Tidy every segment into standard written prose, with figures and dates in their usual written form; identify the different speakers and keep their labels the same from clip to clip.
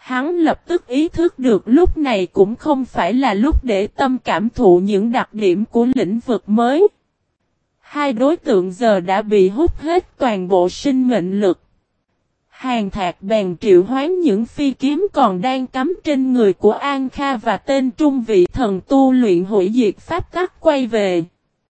Speaker 1: Hắn lập tức ý thức được lúc này cũng không phải là lúc để tâm cảm thụ những đặc điểm của lĩnh vực mới. Hai đối tượng giờ đã bị hút hết toàn bộ sinh mệnh lực. Hàn Thạc bèn triệu hoán những phi kiếm còn đang cắm trên người của An Kha và tên trung vị thần tu luyện hủy diệt pháp tắc quay về.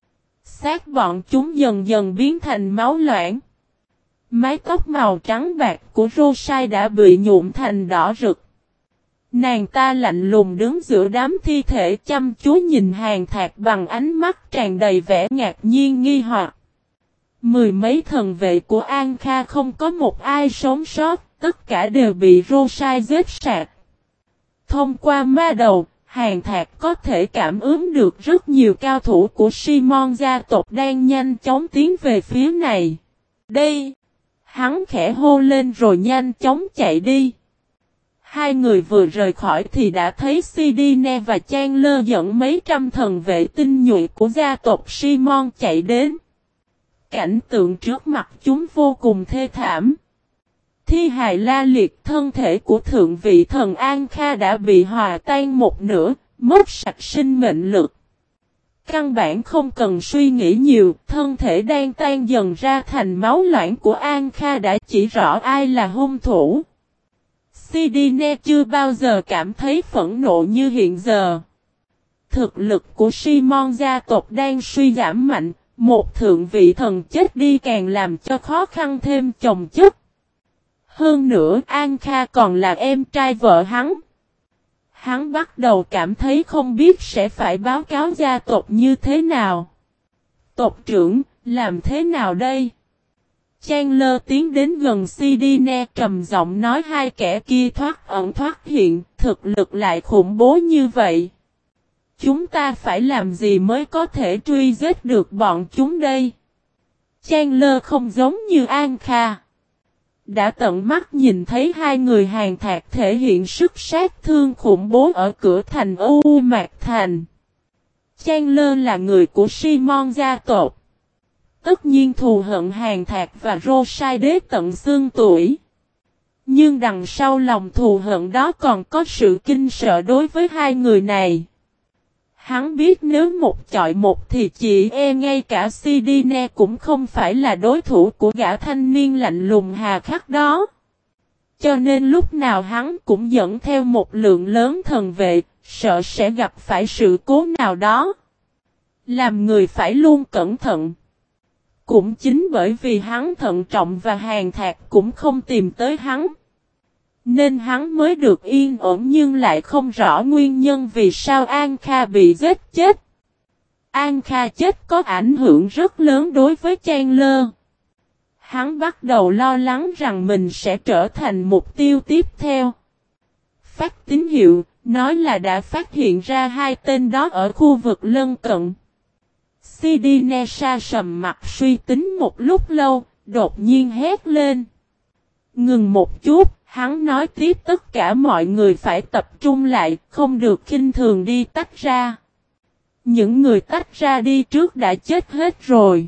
Speaker 1: Xác bọn chúng dần dần biến thành máu loãng. Mái tóc màu trắng bạc của Rosai đã bị nhuộm thành đỏ rực. Nàng ta lạnh lùng đứng giữa đám thi thể chăm chú nhìn Hàn Thạc bằng ánh mắt tràn đầy vẻ ngạc nhiên nghi hoặc. Mười mấy thần vệ của An Kha không có một ai sống sót, tất cả đều bị Rosai giết sạch. Thông qua ma đầu, Hàn Thạc có thể cảm ứng được rất nhiều cao thủ của Simon gia tộc đang nhanh chóng tiến về phía này. Đây! Hắn khẽ hô lên rồi nhanh chóng chạy đi. Hai người vừa rời khỏi thì đã thấy Sidine và Chandler dẫn mấy trăm thần vệ tinh nhuệ của gia tộc Simon chạy đến. Cảnh tượng trước mặt chúng vô cùng thê thảm. Thi hài la liệt, thân thể của thượng vị thần An Kha đã bị hòa tan một nửa, mất sạch sinh mệnh lực. Căn bản không cần suy nghĩ nhiều, thân thể đang tan dần ra thành máu loãng của An Kha đã chỉ rõ ai là hung thủ. Sidine chưa bao giờ cảm thấy phẫn nộ như hiện giờ. Thực lực của Simon gia tộc đang suy giảm mạnh, một thượng vị thần chết đi càng làm cho khó khăn thêm chồng chất. Hơn nữa An Kha còn là em trai vợ hắn. Hắn bắt đầu cảm thấy không biết sẽ phải báo cáo gia tộc như thế nào. Tộc trưởng, làm thế nào đây? Chandler tiến đến gần Sidine trầm giọng nói hai kẻ kia thoát ẩn thoát hiện, thực lực lại khủng bố như vậy. Chúng ta phải làm gì mới có thể truy giết được bọn chúng đây? Chandler không giống như An Kha. Đã tận mắt nhìn thấy hai người Hàn Thạc thể hiện sức sát thương khủng bố ở cửa thành U Mạc Thành. Chandler là người của Simon gia tộc. Tất nhiên thù hận Hàn Thạc và Rosai đế tận xương tuổi. Nhưng đằng sau lòng thù hận đó còn có sự kinh sợ đối với hai người này. Hắn biết nếu một chọi một thì chỉ ngay cả Sidine cũng không phải là đối thủ của gã thanh niên lạnh lùng hà khắc đó. Cho nên lúc nào hắn cũng dẫn theo một lượng lớn thần vệ, sợ sẽ gặp phải sự cố nào đó. Làm người phải luôn cẩn thận. Cũng chính bởi vì hắn thận trọng và Hàn Thạc cũng không tìm tới hắn. Nên hắn mới được yên ổn nhưng lại không rõ nguyên nhân vì sao An Kha bị giết chết. An Kha chết có ảnh hưởng rất lớn đối với Chandler. Hắn bắt đầu lo lắng rằng mình sẽ trở thành mục tiêu tiếp theo. Phát tín hiệu, nói là đã phát hiện ra hai tên đó ở khu vực lân cận. Sidine sa sầm mặt suy tính một lúc lâu, đột nhiên hét lên. Ngừng một chút, hắn nói tiếp tất cả mọi người phải tập trung lại, không được khinh thường đi tách ra. Những người tách ra đi trước đã chết hết rồi.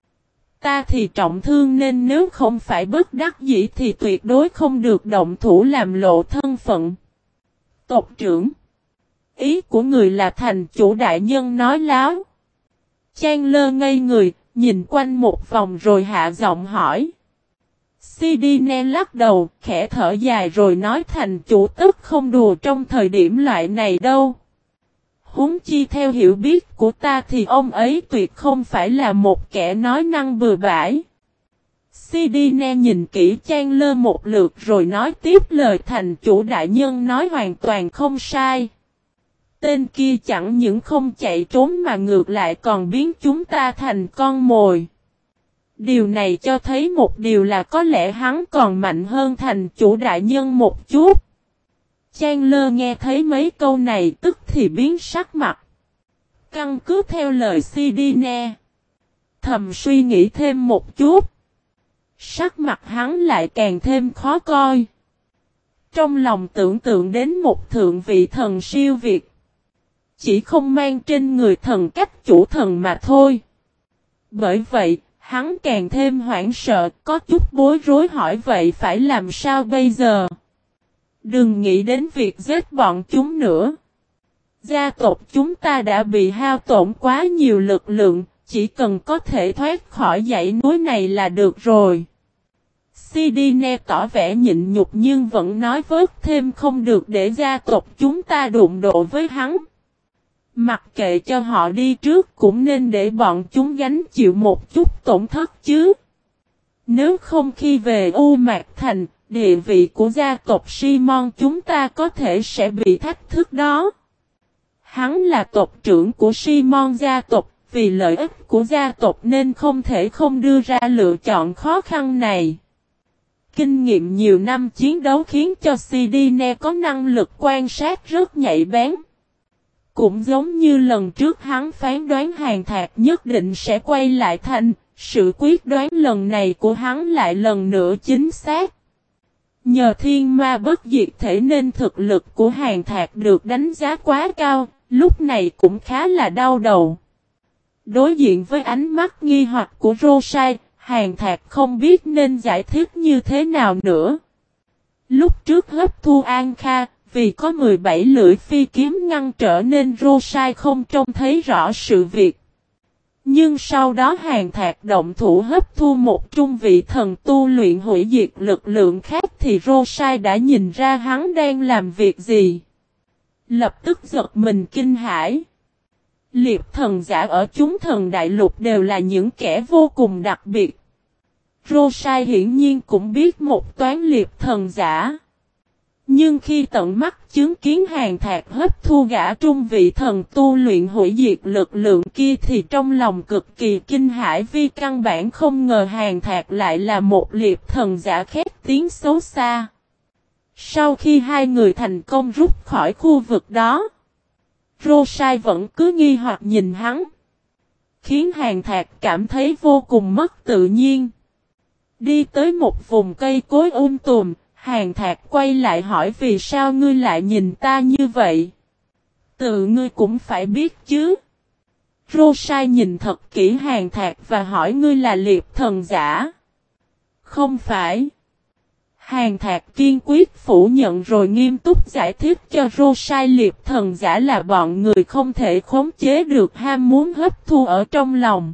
Speaker 1: Ta thì trọng thương nên nếu không phải bất đắc dĩ thì tuyệt đối không được động thủ làm lộ thân phận. Tộc trưởng. Ý của người là thành chủ đại nhân nói láo. Chandler ngây người, nhìn quanh một vòng rồi hạ giọng hỏi. Sidine lắc đầu, khẽ thở dài rồi nói thành chủ tức không đùa trong thời điểm loại này đâu. Huống chi theo hiểu biết của ta thì ông ấy tuyệt không phải là một kẻ nói năng bừa bãi. Sidine nhìn kỹ Chandler một lượt rồi nói tiếp lời thành chủ đại nhân nói hoàn toàn không sai. Tên kia chẳng những không chạy trốn mà ngược lại còn biến chúng ta thành con mồi. Điều này cho thấy một điều là có lẽ hắn còn mạnh hơn thành chủ đại nhân một chút. Chandler nghe thấy mấy câu này tức thì biến sắc mặt. Căn cứ theo lời Sidine. Thầm suy nghĩ thêm một chút. Sắc mặt hắn lại càng thêm khó coi. Trong lòng tưởng tượng đến một thượng vị thần siêu việt. Chỉ không mang trên người thần cách chủ thần mà thôi. Bởi vậy, hắn càng thêm hoảng sợ, có chút bối rối hỏi vậy phải làm sao bây giờ? Đừng nghĩ đến việc giết bọn chúng nữa. Gia tộc chúng ta đã bị hao tổn quá nhiều lực lượng, chỉ cần có thể thoát khỏi dãy núi này là được rồi. Sidine tỏ vẻ nhịn nhục nhưng vẫn nói vớt thêm không được để gia tộc chúng ta đụng độ với hắn. Mặc kệ cho họ đi trước cũng nên để bọn chúng gánh chịu một chút tổn thất chứ. Nếu không khi về U Mạc Thành, địa vị của gia tộc Simon chúng ta có thể sẽ bị thách thức đó. Hắn là tộc trưởng của Simon gia tộc, vì lợi ích của gia tộc nên không thể không đưa ra lựa chọn khó khăn này. Kinh nghiệm nhiều năm chiến đấu khiến cho Sidine có năng lực quan sát rất nhạy bén. Cũng giống như lần trước hắn phán đoán Hàn Thạc nhất định sẽ quay lại thành, sự quyết đoán lần này của hắn lại lần nữa chính xác. Nhờ thiên ma bất diệt thể nên thực lực của Hàn Thạc được đánh giá quá cao, lúc này cũng khá là đau đầu. Đối diện với ánh mắt nghi hoặc của Rosai, Hàn Thạc không biết nên giải thích như thế nào nữa. Lúc trước hấp thu An Kha, vì có 17 lưỡi phi kiếm ngăn trở nên Rosai không trông thấy rõ sự việc. Nhưng sau đó Hàn Thạc động thủ hấp thu một trung vị thần tu luyện hủy diệt lực lượng khác thì Rosai đã nhìn ra hắn đang làm việc gì. Lập tức giật mình kinh hãi. Liệp thần giả ở chúng thần đại lục đều là những kẻ vô cùng đặc biệt. Rosai hiển nhiên cũng biết một toán liệp thần giả. Nhưng khi tận mắt chứng kiến Hàn Thạc hấp thu gã trung vị thần tu luyện hủy diệt lực lượng kia thì trong lòng cực kỳ kinh hãi vì căn bản không ngờ Hàn Thạc lại là một liệp thần giả khét tiếng xấu xa. Sau khi hai người thành công rút khỏi khu vực đó, Rosai vẫn cứ nghi hoặc nhìn hắn, khiến Hàn Thạc cảm thấy vô cùng mất tự nhiên. Đi tới một vùng cây cối tùm, Hàn Thạc quay lại hỏi vì sao ngươi lại nhìn ta như vậy? Tự ngươi cũng phải biết chứ. Rosai nhìn thật kỹ Hàn Thạc và hỏi ngươi là liệp thần giả. Không phải. Hàn Thạc kiên quyết phủ nhận rồi nghiêm túc giải thích cho Rosai liệp thần giả là bọn người không thể khống chế được ham muốn hấp thu ở trong lòng.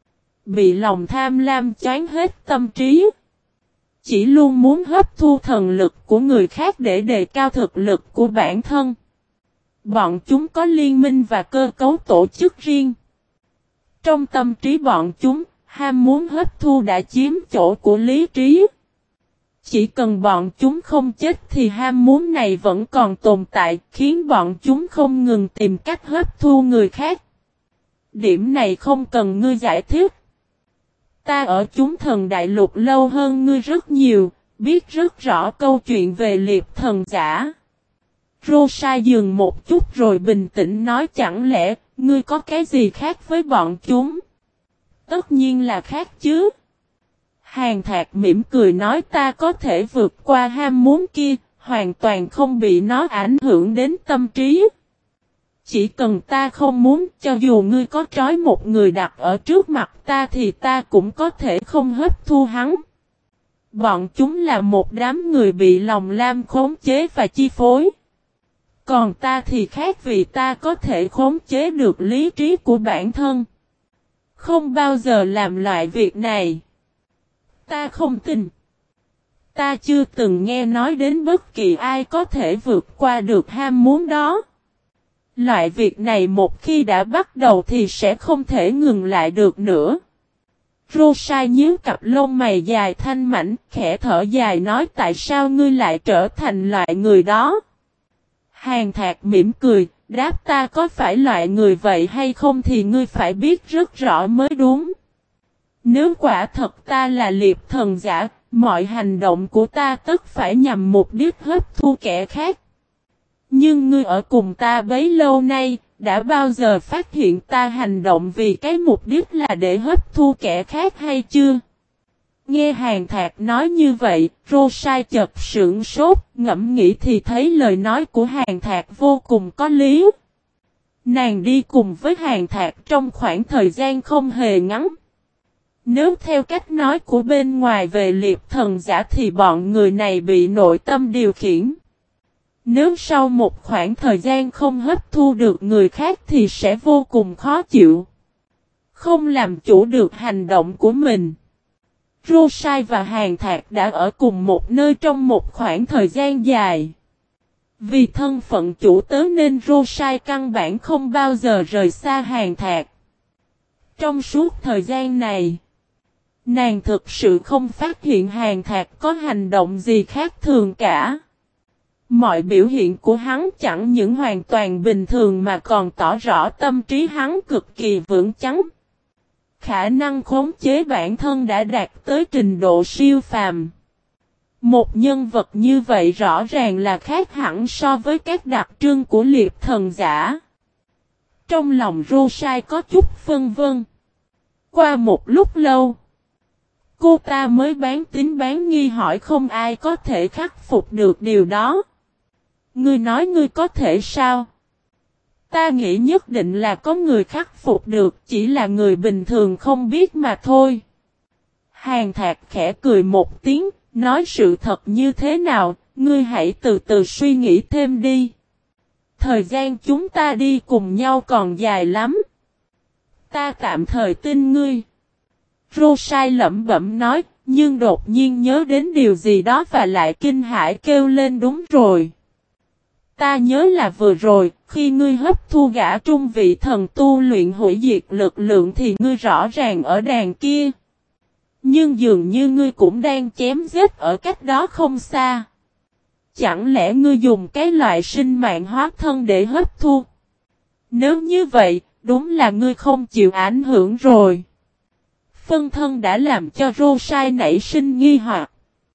Speaker 1: Bị lòng tham lam choán hết tâm trí. Chỉ luôn muốn hấp thu thần lực của người khác để đề cao thực lực của bản thân. Bọn chúng có liên minh và cơ cấu tổ chức riêng. Trong tâm trí bọn chúng, ham muốn hấp thu đã chiếm chỗ của lý trí. Chỉ cần bọn chúng không chết thì ham muốn này vẫn còn tồn tại, khiến bọn chúng không ngừng tìm cách hấp thu người khác. Điểm này không cần ngươi giải thích. Ta ở chúng thần đại lục lâu hơn ngươi rất nhiều, biết rất rõ câu chuyện về liệp thần giả. Rosai dừng một chút rồi bình tĩnh nói chẳng lẽ, ngươi có cái gì khác với bọn chúng? Tất nhiên là khác chứ. Hàn Thạc mỉm cười nói ta có thể vượt qua ham muốn kia, hoàn toàn không bị nó ảnh hưởng đến tâm trí. Chỉ cần ta không muốn, cho dù ngươi có trói một người đặt ở trước mặt ta thì ta cũng có thể không hấp thu hắn. Bọn chúng là một đám người bị lòng lam khống chế và chi phối. Còn ta thì khác vì ta có thể khống chế được lý trí của bản thân. Không bao giờ làm loại việc này. Ta không tin. Ta chưa từng nghe nói đến bất kỳ ai có thể vượt qua được ham muốn đó. Loại việc này một khi đã bắt đầu thì sẽ không thể ngừng lại được nữa. Rosai nhíu cặp lông mày dài thanh mảnh, khẽ thở dài nói tại sao ngươi lại trở thành loại người đó. Hàn Thạc mỉm cười, đáp ta có phải loại người vậy hay không thì ngươi phải biết rất rõ mới đúng. Nếu quả thật ta là liệp thần giả, mọi hành động của ta tất phải nhằm mục đích hấp thu kẻ khác. Nhưng ngươi ở cùng ta bấy lâu nay, đã bao giờ phát hiện ta hành động vì cái mục đích là để hấp thu kẻ khác hay chưa? Nghe Hàn Thạc nói như vậy, Rosai chợt sững sốt, ngẫm nghĩ thì thấy lời nói của Hàn Thạc vô cùng có lý. Nàng đi cùng với Hàn Thạc trong khoảng thời gian không hề ngắn. Nếu theo cách nói của bên ngoài về liệp thần giả thì bọn người này bị nội tâm điều khiển. Nếu sau một khoảng thời gian không hấp thu được người khác thì sẽ vô cùng khó chịu. Không làm chủ được hành động của mình. Rosai và Hàn Thạc đã ở cùng một nơi trong một khoảng thời gian dài. Vì thân phận chủ tớ nên Rosai căn bản không bao giờ rời xa Hàn Thạc. Trong suốt thời gian này, nàng thực sự không phát hiện Hàn Thạc có hành động gì khác thường cả. Mọi biểu hiện của hắn chẳng những hoàn toàn bình thường mà còn tỏ rõ tâm trí hắn cực kỳ vững chắn. Khả năng khống chế bản thân đã đạt tới trình độ siêu phàm. Một nhân vật như vậy rõ ràng là khác hẳn so với các đặc trưng của liệp thần giả. Trong lòng Rosai có chút phân vân. Qua một lúc lâu, cô ta mới bán tín bán nghi hỏi không ai có thể khắc phục được điều đó. Ngươi nói ngươi có thể sao? Ta nghĩ nhất định là có người khắc phục được, chỉ là người bình thường không biết mà thôi. Hàn Thạc khẽ cười một tiếng, nói sự thật như thế nào, ngươi hãy từ từ suy nghĩ thêm đi. Thời gian chúng ta đi cùng nhau còn dài lắm. Ta tạm thời tin ngươi. Rosai lẩm bẩm nói, nhưng đột nhiên nhớ đến điều gì đó và lại kinh hãi kêu lên đúng rồi. Ta nhớ là vừa rồi, khi ngươi hấp thu gã trung vị thần tu luyện hủy diệt lực lượng thì ngươi rõ ràng ở đàn kia. Nhưng dường như ngươi cũng đang chém giết ở cách đó không xa. Chẳng lẽ ngươi dùng cái loại sinh mạng hóa thân để hấp thu? Nếu như vậy, đúng là ngươi không chịu ảnh hưởng rồi. Phân thân đã làm cho Rosai nảy sinh nghi hoặc.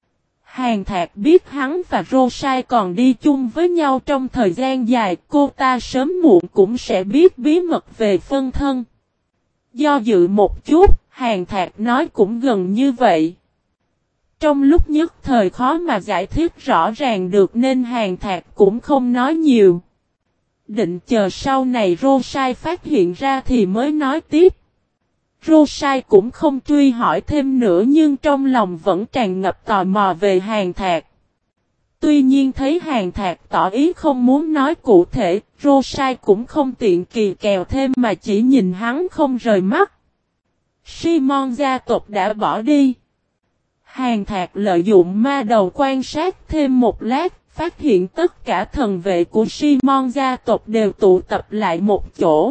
Speaker 1: Hàn Thạc biết hắn và Rosai còn đi chung với nhau trong thời gian dài, cô ta sớm muộn cũng sẽ biết bí mật về phân thân. Do dự một chút, Hàn Thạc nói cũng gần như vậy. Trong lúc nhất thời khó mà giải thích rõ ràng được nên Hàn Thạc cũng không nói nhiều. Định chờ sau này Rosai phát hiện ra thì mới nói tiếp. Rosai cũng không truy hỏi thêm nữa nhưng trong lòng vẫn tràn ngập tò mò về Hàn Thạc. Tuy nhiên thấy Hàn Thạc tỏ ý không muốn nói cụ thể, Rosai cũng không tiện kỳ kèo thêm mà chỉ nhìn hắn không rời mắt. Simon gia tộc đã bỏ đi. Hàn Thạc lợi dụng ma đầu quan sát thêm một lát, phát hiện tất cả thần vệ của Simon gia tộc đều tụ tập lại một chỗ.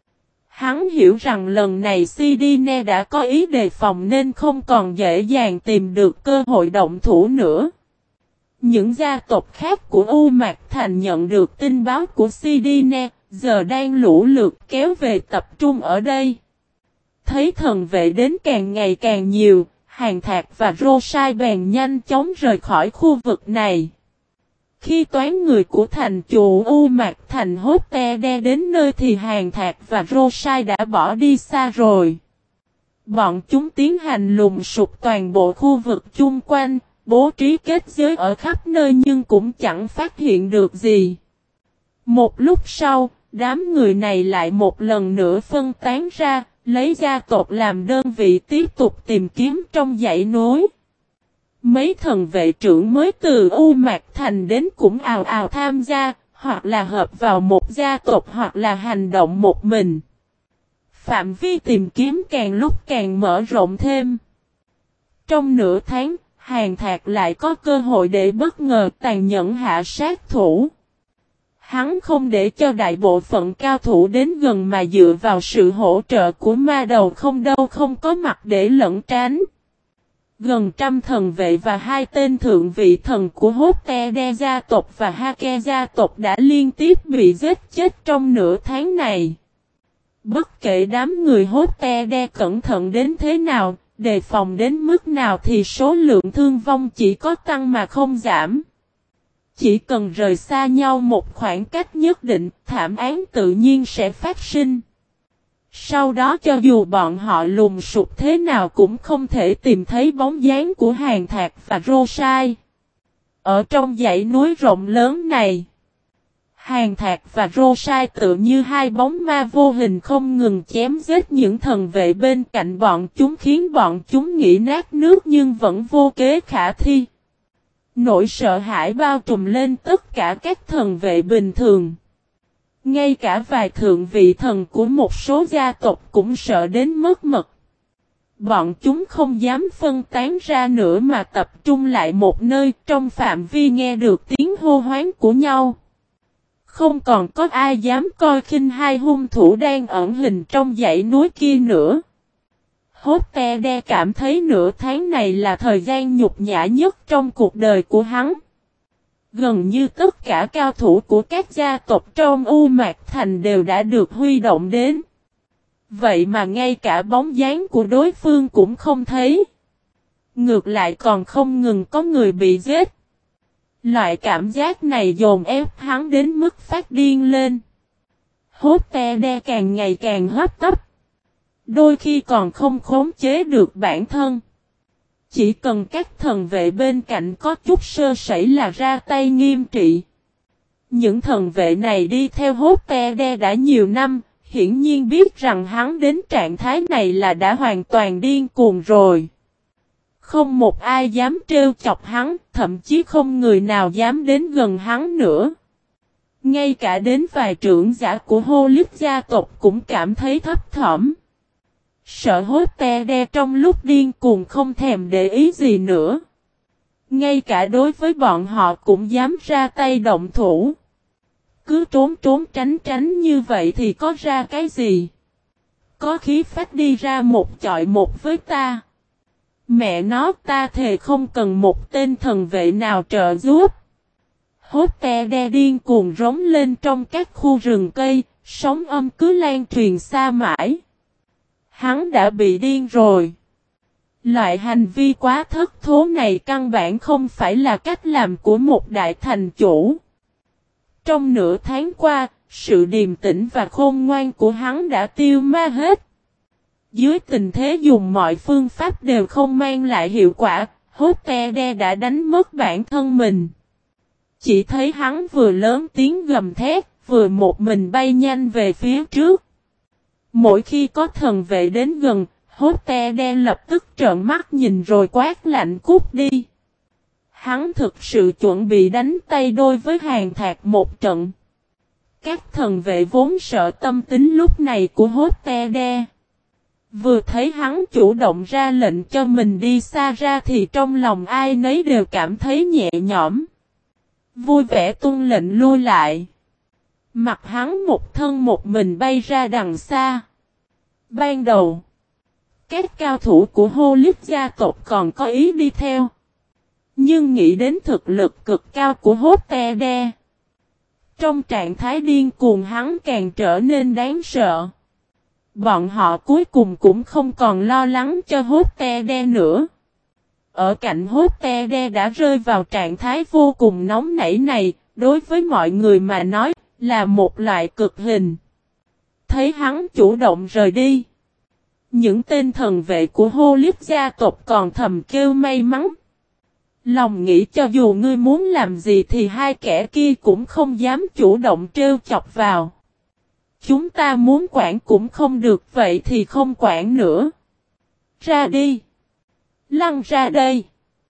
Speaker 1: Hắn hiểu rằng lần này Sidine đã có ý đề phòng nên không còn dễ dàng tìm được cơ hội động thủ nữa. Những gia tộc khác của U Mạc Thành nhận được tin báo của Sidine, giờ đang lũ lượt kéo về tập trung ở đây. Thấy thần vệ đến càng ngày càng nhiều, Hàn Thạc và Rosai bèn nhanh chóng rời khỏi khu vực này. Khi toán người của thành chủ U Mạc Thành hốt te đe đến nơi thì Hàn Thạc và Rosai đã bỏ đi xa rồi. Bọn chúng tiến hành lùng sục toàn bộ khu vực chung quanh, bố trí kết giới ở khắp nơi nhưng cũng chẳng phát hiện được gì. Một lúc sau, đám người này lại một lần nữa phân tán ra, lấy gia tộc làm đơn vị tiếp tục tìm kiếm trong dãy núi. Mấy thần vệ trưởng mới từ U Mạc Thành đến cũng ào ào tham gia, hoặc là hợp vào một gia tộc hoặc là hành động một mình. Phạm vi tìm kiếm càng lúc càng mở rộng thêm. Trong nửa tháng, Hàn Thạc lại có cơ hội để bất ngờ tàn nhẫn hạ sát thủ. Hắn không để cho đại bộ phận cao thủ đến gần mà dựa vào sự hỗ trợ của ma đầu không đâu không có mặt để lẩn tránh. Gần trăm thần vệ và 2 tên thượng vị thần của Hotte gia tộc và Hake gia tộc đã liên tiếp bị giết chết trong nửa tháng này. Bất kể đám người Hotte cẩn thận đến thế nào, đề phòng đến mức nào thì số lượng thương vong chỉ có tăng mà không giảm. Chỉ cần rời xa nhau một khoảng cách nhất định, thảm án tự nhiên sẽ phát sinh. Sau đó cho dù bọn họ lùng sục thế nào cũng không thể tìm thấy bóng dáng của Hàn Thạc và Rosai. Ở trong dãy núi rộng lớn này, Hàn Thạc và Rosai tự như hai bóng ma vô hình không ngừng chém giết những thần vệ bên cạnh bọn chúng khiến bọn chúng nghĩ nát nước nhưng vẫn vô kế khả thi. Nỗi sợ hãi bao trùm lên tất cả các thần vệ bình thường. Ngay cả vài thượng vị thần của một số gia tộc cũng sợ đến mất mật. Bọn chúng không dám phân tán ra nữa mà tập trung lại một nơi trong phạm vi nghe được tiếng hô hoán của nhau. Không còn có ai dám coi khinh hai hung thủ đang ẩn hình trong dãy núi kia nữa. Hotte cảm thấy nửa tháng này là thời gian nhục nhã nhất trong cuộc đời của hắn. Gần như tất cả cao thủ của các gia tộc trong U Mạc Thành đều đã được huy động đến. Vậy mà ngay cả bóng dáng của đối phương cũng không thấy. Ngược lại còn không ngừng có người bị giết. Loại cảm giác này dồn ép hắn đến mức phát điên lên. Hotte càng ngày càng hấp tấp. Đôi khi còn không khống chế được bản thân. Chỉ cần các thần vệ bên cạnh có chút sơ sẩy là ra tay nghiêm trị. Những thần vệ này đi theo Hotte đã nhiều năm, hiển nhiên biết rằng hắn đến trạng thái này là đã hoàn toàn điên cuồng rồi. Không một ai dám trêu chọc hắn, thậm chí không người nào dám đến gần hắn nữa. Ngay cả đến vài trưởng giả của Hô Lít gia tộc cũng cảm thấy thấp thỏm. Sợ Hotte trong lúc điên cuồng không thèm để ý gì nữa. Ngay cả đối với bọn họ cũng dám ra tay động thủ. Cứ trốn trốn tránh tránh như vậy thì có ra cái gì? Có khí phách đi ra một chọi một với ta. Mẹ nó, ta thề không cần một tên thần vệ nào trợ giúp. Hotte điên cuồng rống lên trong các khu rừng cây, sóng âm cứ lan truyền xa mãi. Hắn đã bị điên rồi. Loại hành vi quá thất thố này căn bản không phải là cách làm của một đại thành chủ. Trong nửa tháng qua, sự điềm tĩnh và khôn ngoan của hắn đã tiêu ma hết. Dưới tình thế dùng mọi phương pháp đều không mang lại hiệu quả, Hotte đã đánh mất bản thân mình. Chỉ thấy hắn vừa lớn tiếng gầm thét, vừa một mình bay nhanh về phía trước. Mỗi khi có thần vệ đến gần, Hotte lập tức trợn mắt nhìn rồi quát lạnh cút đi. Hắn thực sự chuẩn bị đánh tay đôi với Hàn Thạc một trận. Các thần vệ vốn sợ tâm tính lúc này của Hotte. Vừa thấy hắn chủ động ra lệnh cho mình đi xa ra thì trong lòng ai nấy đều cảm thấy nhẹ nhõm. Vui vẻ tuân lệnh lui lại. Mặt hắn một thân một mình bay ra đằng xa. Ban đầu, các cao thủ của Hô Lít gia tộc còn có ý đi theo. Nhưng nghĩ đến thực lực cực cao của Hotte, trong trạng thái điên cuồng hắn càng trở nên đáng sợ. Bọn họ cuối cùng cũng không còn lo lắng cho Hotte nữa. Ở cạnh Hotte đã rơi vào trạng thái vô cùng nóng nảy này, đối với mọi người mà nói, là một loại cực hình. Thấy hắn chủ động rời đi. Những tên thần vệ của Hô Lít gia tộc còn thầm kêu may mắn. Lòng nghĩ cho dù ngươi muốn làm gì thì hai kẻ kia cũng không dám chủ động trêu chọc vào. Chúng ta muốn quản cũng không được, vậy thì không quản nữa. Ra đi. Lăn ra đây.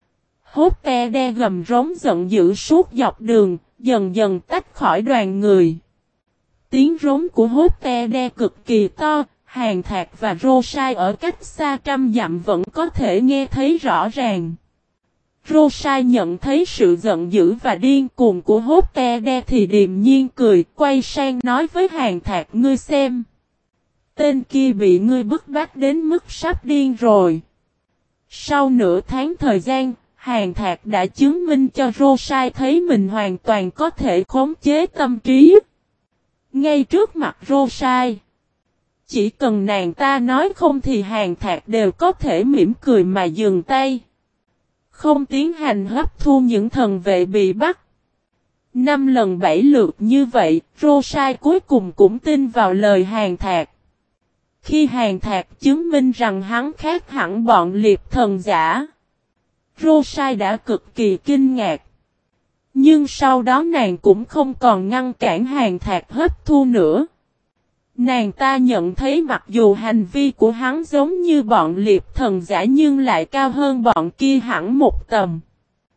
Speaker 1: Hotte gầm rống giận dữ suốt dọc đường, dần dần tách khỏi đoàn người. Tiếng rống của Hotte cực kỳ to, Hàn Thạc và Rosai ở cách xa trăm dặm vẫn có thể nghe thấy rõ ràng. Rosai nhận thấy sự giận dữ và điên cuồng của Hotte thì điềm nhiên cười, quay sang nói với Hàn Thạc, ngươi xem. Tên kia bị ngươi bức bách đến mức sắp điên rồi. Sau nửa tháng thời gian, Hàn Thạc đã chứng minh cho Rosai thấy mình hoàn toàn có thể khống chế tâm trí. Ngay trước mặt Rosai. Chỉ cần nàng ta nói không thì Hàn Thạc đều có thể mỉm cười mà dừng tay. Không tiến hành hấp thu những thần vệ bị bắt. 5 lần 7 lượt như vậy, Rosai cuối cùng cũng tin vào lời Hàn Thạc. Khi Hàn Thạc chứng minh rằng hắn khác hẳn bọn liệp thần giả, Rosai đã cực kỳ kinh ngạc. Nhưng sau đó nàng cũng không còn ngăn cản Hàn Thạc hấp thu nữa. Nàng ta nhận thấy mặc dù hành vi của hắn giống như bọn liệp thần giả nhưng lại cao hơn bọn kia hẳn một tầm.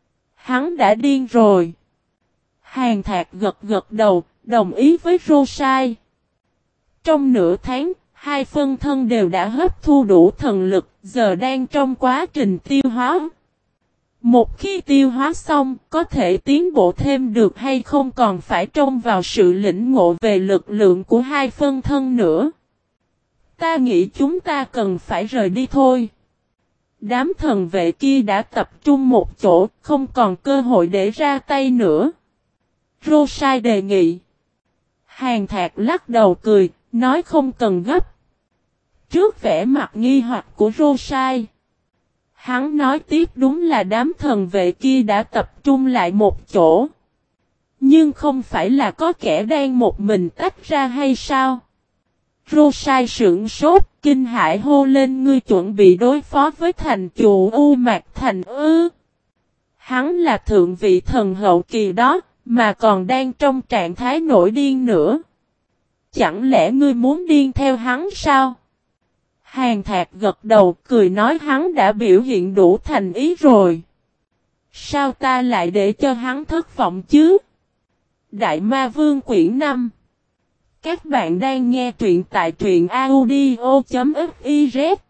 Speaker 1: Hắn đã điên rồi. Hàn Thạc gật gật đầu, đồng ý với Rosai. Trong nửa tháng, hai phân thân đều đã hấp thu đủ thần lực, giờ đang trong quá trình tiêu hóa. Một khi tiêu hóa xong, có thể tiến bộ thêm được hay không còn phải trông vào sự lĩnh ngộ về lực lượng của hai phân thân nữa. Ta nghĩ chúng ta cần phải rời đi thôi. Đám thần vệ kia đã tập trung một chỗ, không còn cơ hội để ra tay nữa. Rosai đề nghị. Hàn Thạc lắc đầu cười, nói không cần gấp. Trước vẻ mặt nghi hoặc của Rosai, hắn nói tiếp đúng là đám thần vệ kia đã tập trung lại một chỗ. Nhưng không phải là có kẻ đang một mình tách ra hay sao? Rosai sững sốt, kinh hãi hô lên, ngươi chuẩn bị đối phó với thành chủ U Mạc Thành ư? Hắn là thượng vị thần hậu kỳ đó, mà còn đang trong trạng thái nổi điên nữa. Chẳng lẽ ngươi muốn điên theo hắn sao? Hàn Thạc gật đầu cười nói hắn đã biểu hiện đủ thành ý rồi. Sao ta lại để cho hắn thất vọng chứ? Đại Ma Vương quyển 5. Các bạn đang nghe truyện tại truyện audio.fiz.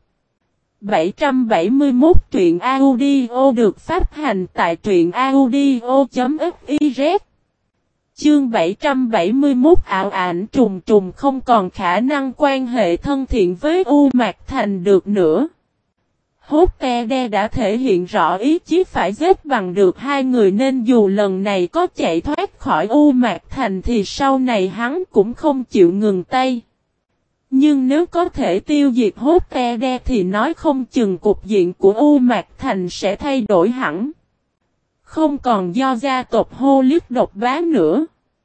Speaker 1: 771 truyện audio được phát hành tại truyện audio.fiz. Chương 771 ảo ảnh trùng trùng không còn khả năng quan hệ thân thiện với U Mạc Thành được nữa. Hốt-te-đe đã thể hiện rõ ý chí phải giết bằng được hai người nên dù lần này có chạy thoát khỏi U Mạc Thành thì sau này hắn cũng không chịu ngừng tay. Nhưng nếu có thể tiêu diệt Hốt-te-đe thì nói không chừng cục diện của U Mạc Thành sẽ thay đổi hẳn. Không còn do gia tộc Hô Liếc độc bá nữa.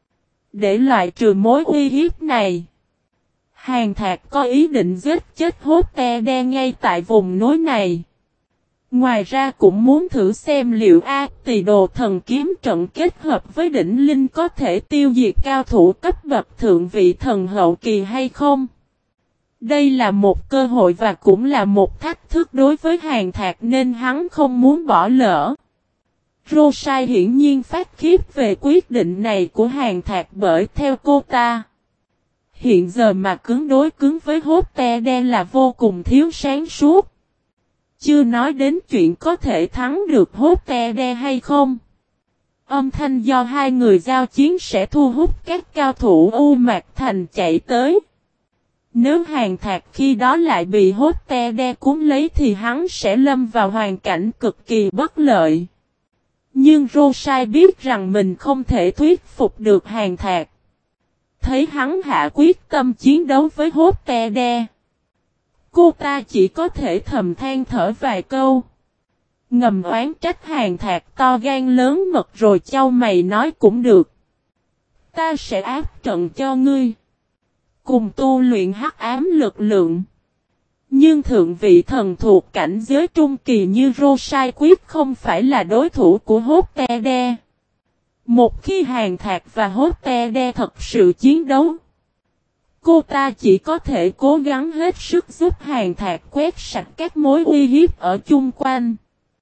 Speaker 1: Để loại trừ mối uy hiếp này, Hàn Thạc có ý định giết chết Hốt-te-đe ngay tại vùng núi này. Ngoài ra cũng muốn thử xem liệu Tỳ Đồ Thần Kiếm Trận kết hợp với đỉnh linh có thể tiêu diệt cao thủ cấp bậc thượng vị thần hậu kỳ hay không. Đây là một cơ hội và cũng là một thách thức đối với Hàn Thạc nên hắn không muốn bỏ lỡ. Rosai hiển nhiên phát khiếp về quyết định này của Hàn Thạc bởi theo cô ta, hiện giờ mà cứng đối cứng với Hốt-te-đe là vô cùng thiếu sáng suốt. Chưa nói đến chuyện có thể thắng được Hốt-te-đe hay không. Âm thanh do hai người giao chiến sẽ thu hút các cao thủ U Mạc Thành chạy tới. Nếu Hàn Thạc khi đó lại bị Hốt-te-đe cuốn lấy thì hắn sẽ lâm vào hoàn cảnh cực kỳ bất lợi. Nhưng Rosai biết rằng mình không thể thuyết phục được Hàn Thạc. Thấy hắn hạ quyết tâm chiến đấu với Hốt-te-đe, cô ta chỉ có thể thầm than thở vài câu. Ngầm oán trách Hàn Thạc to gan lớn mật rồi chau mày nói cũng được. Ta sẽ áp trận cho ngươi. Cùng tu luyện hắc ám lực lượng. Nhưng thượng vị thần thuộc cảnh giới trung kỳ như Rosai quyết không phải là đối thủ của Hốt-te-đe. Một khi Hàn Thạc và Hốt-te-đe thật sự chiến đấu, cô ta chỉ có thể cố gắng hết sức giúp Hàn Thạc quét sạch các mối uy hiếp ở chung quanh.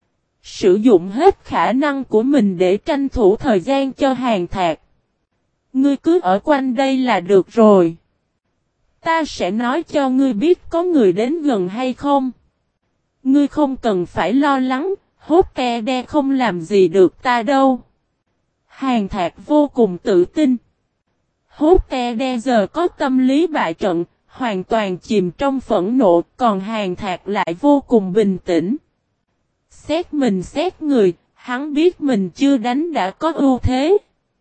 Speaker 1: Sử dụng hết khả năng của mình để tranh thủ thời gian cho Hàn Thạc. Ngươi cứ ở quanh đây là được rồi. Ta sẽ nói cho ngươi biết có người đến gần hay không. Ngươi không cần phải lo lắng, Hốt-te-đe không làm gì được ta đâu. Hàn Thạc vô cùng tự tin. Hốt-te-đe giờ có tâm lý bại trận, hoàn toàn chìm trong phẫn nộ, còn Hàn Thạc lại vô cùng bình tĩnh. Xét mình xét người, hắn biết mình chưa đánh đã có ưu thế.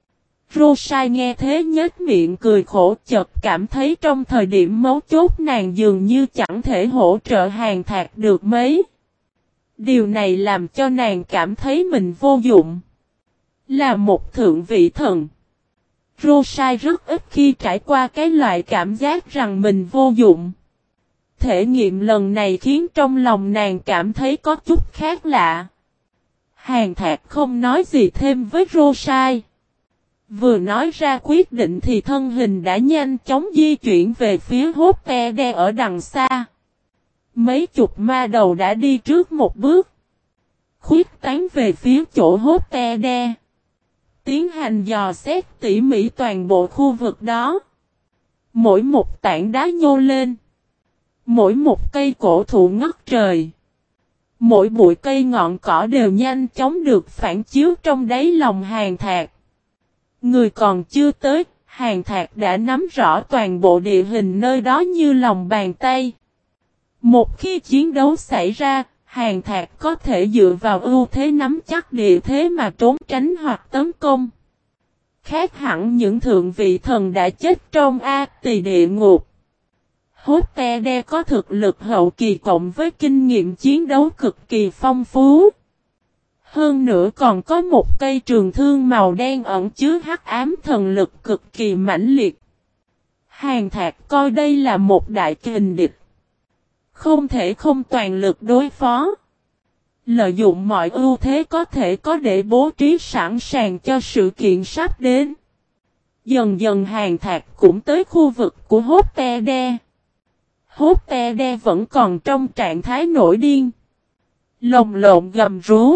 Speaker 1: Rosai nghe thế nhếch miệng cười khổ, chợt cảm thấy trong thời điểm mấu chốt nàng dường như chẳng thể hỗ trợ Hàn Thạc được mấy. Điều này làm cho nàng cảm thấy mình vô dụng. Là một thượng vị thần, Rosai rất ít khi trải qua cái loại cảm giác rằng mình vô dụng. Thể nghiệm lần này khiến trong lòng nàng cảm thấy có chút khác lạ. Hàn Thạc không nói gì thêm với Rosai. Vừa nói ra quyết định thì thân hình đã nhanh chóng di chuyển về phía Hốt-te-đe ở đằng xa. Mấy chục ma đầu đã đi trước một bước. khuyết tán về phía chỗ hốt te đe. Tiến hành dò xét tỉ mỉ toàn bộ khu vực đó. Mỗi một tảng đá nhô lên. Mỗi một cây cổ thụ ngất trời. Mỗi bụi cây ngọn cỏ đều nhanh chóng được phản chiếu trong đáy lòng Hàn Thạc. Người còn chưa tới, Hàn Thạc đã nắm rõ toàn bộ địa hình nơi đó như lòng bàn tay. Một khi chiến đấu xảy ra, Hàn Thạc có thể dựa vào ưu thế nắm chắc địa thế mà trốn tránh hoặc tấn công. Khác hẳn những thượng vị thần đã chết trong A Tỳ địa ngục. Hốt te đe có thực lực hậu kỳ cộng với kinh nghiệm chiến đấu cực kỳ phong phú. Hơn nữa còn có một cây trường thương màu đen ẩn chứa hắc ám thần lực cực kỳ mãnh liệt. Hàn Thạc coi đây là một đại kình địch. Không thể không toàn lực đối phó. Lợi dụng mọi ưu thế có thể có để bố trí sẵn sàng cho sự kiện sắp đến. Dần dần Hàn Thạc cũng tới khu vực của hốt te đe. Hốt te đe vẫn còn trong trạng thái nổi điên. Lồng lộn gầm rú.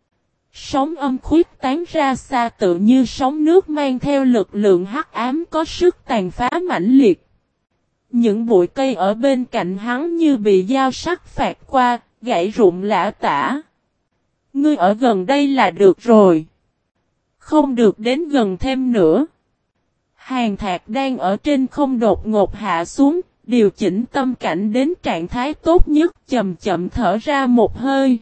Speaker 1: Sóng âm khuyết tán ra xa tự như sóng nước mang theo lực lượng hắc ám có sức tàn phá mãnh liệt. Những bụi cây ở bên cạnh hắn như bị dao sắc phạt qua, gãy rụng lả tả. Ngươi ở gần đây là được rồi. Không được đến gần thêm nữa. Hàn Thạc đang ở trên không đột ngột hạ xuống, điều chỉnh tâm cảnh đến trạng thái tốt nhất, chậm chậm thở ra một hơi.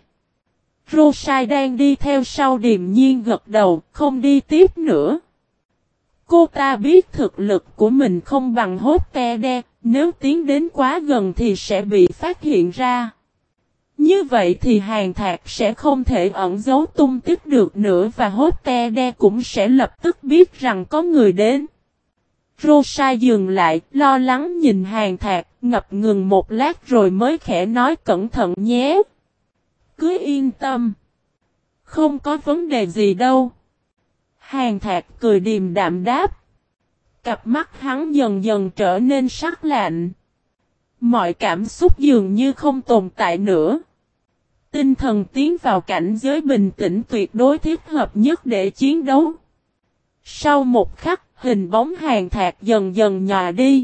Speaker 1: Rosai đang đi theo sau điềm nhiên gật đầu, không đi tiếp nữa. Cô ta biết thực lực của mình không bằng hốt te đe, nếu tiến đến quá gần thì sẽ bị phát hiện ra. Như vậy thì Hàn Thạc sẽ không thể ẩn giấu tung tích được nữa và hốt te đe cũng sẽ lập tức biết rằng có người đến. Rosai dừng lại, lo lắng nhìn Hàn Thạc, ngập ngừng một lát rồi mới khẽ nói cẩn thận nhé. Cứ yên tâm. Không có vấn đề gì đâu. Hàn Thạc cười điềm đạm đáp. Cặp mắt hắn dần dần trở nên sắc lạnh. Mọi cảm xúc dường như không tồn tại nữa. Tinh thần tiến vào cảnh giới bình tĩnh tuyệt đối thích hợp nhất để chiến đấu. Sau một khắc, hình bóng Hàn Thạc dần dần nhòa đi.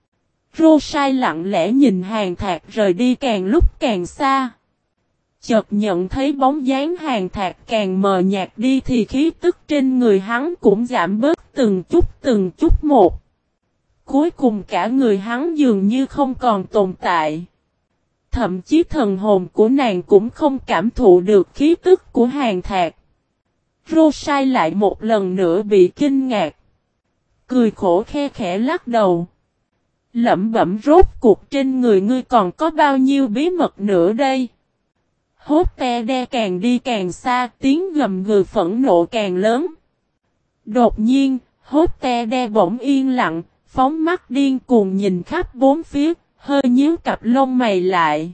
Speaker 1: Rosai lặng lẽ nhìn Hàn Thạc rời đi càng lúc càng xa. Chợt nhận thấy bóng dáng Hàn Thạc càng mờ nhạt đi thì khí tức trên người hắn cũng giảm bớt từng chút một. Cuối cùng cả người hắn dường như không còn tồn tại. Thậm chí thần hồn của nàng cũng không cảm thụ được khí tức của Hàn Thạc. Rosai lại một lần nữa bị kinh ngạc. Cười khổ khe khẽ lắc đầu. Lẩm bẩm rốt cuộc trên người ngươi còn có bao nhiêu bí mật nữa đây? Hốt te đe càng đi càng xa, tiếng gầm gừ phẫn nộ càng lớn. Đột nhiên, hốt te đe bỗng yên lặng, phóng mắt điên cuồng nhìn khắp bốn phía, hơi nhíu cặp lông mày lại.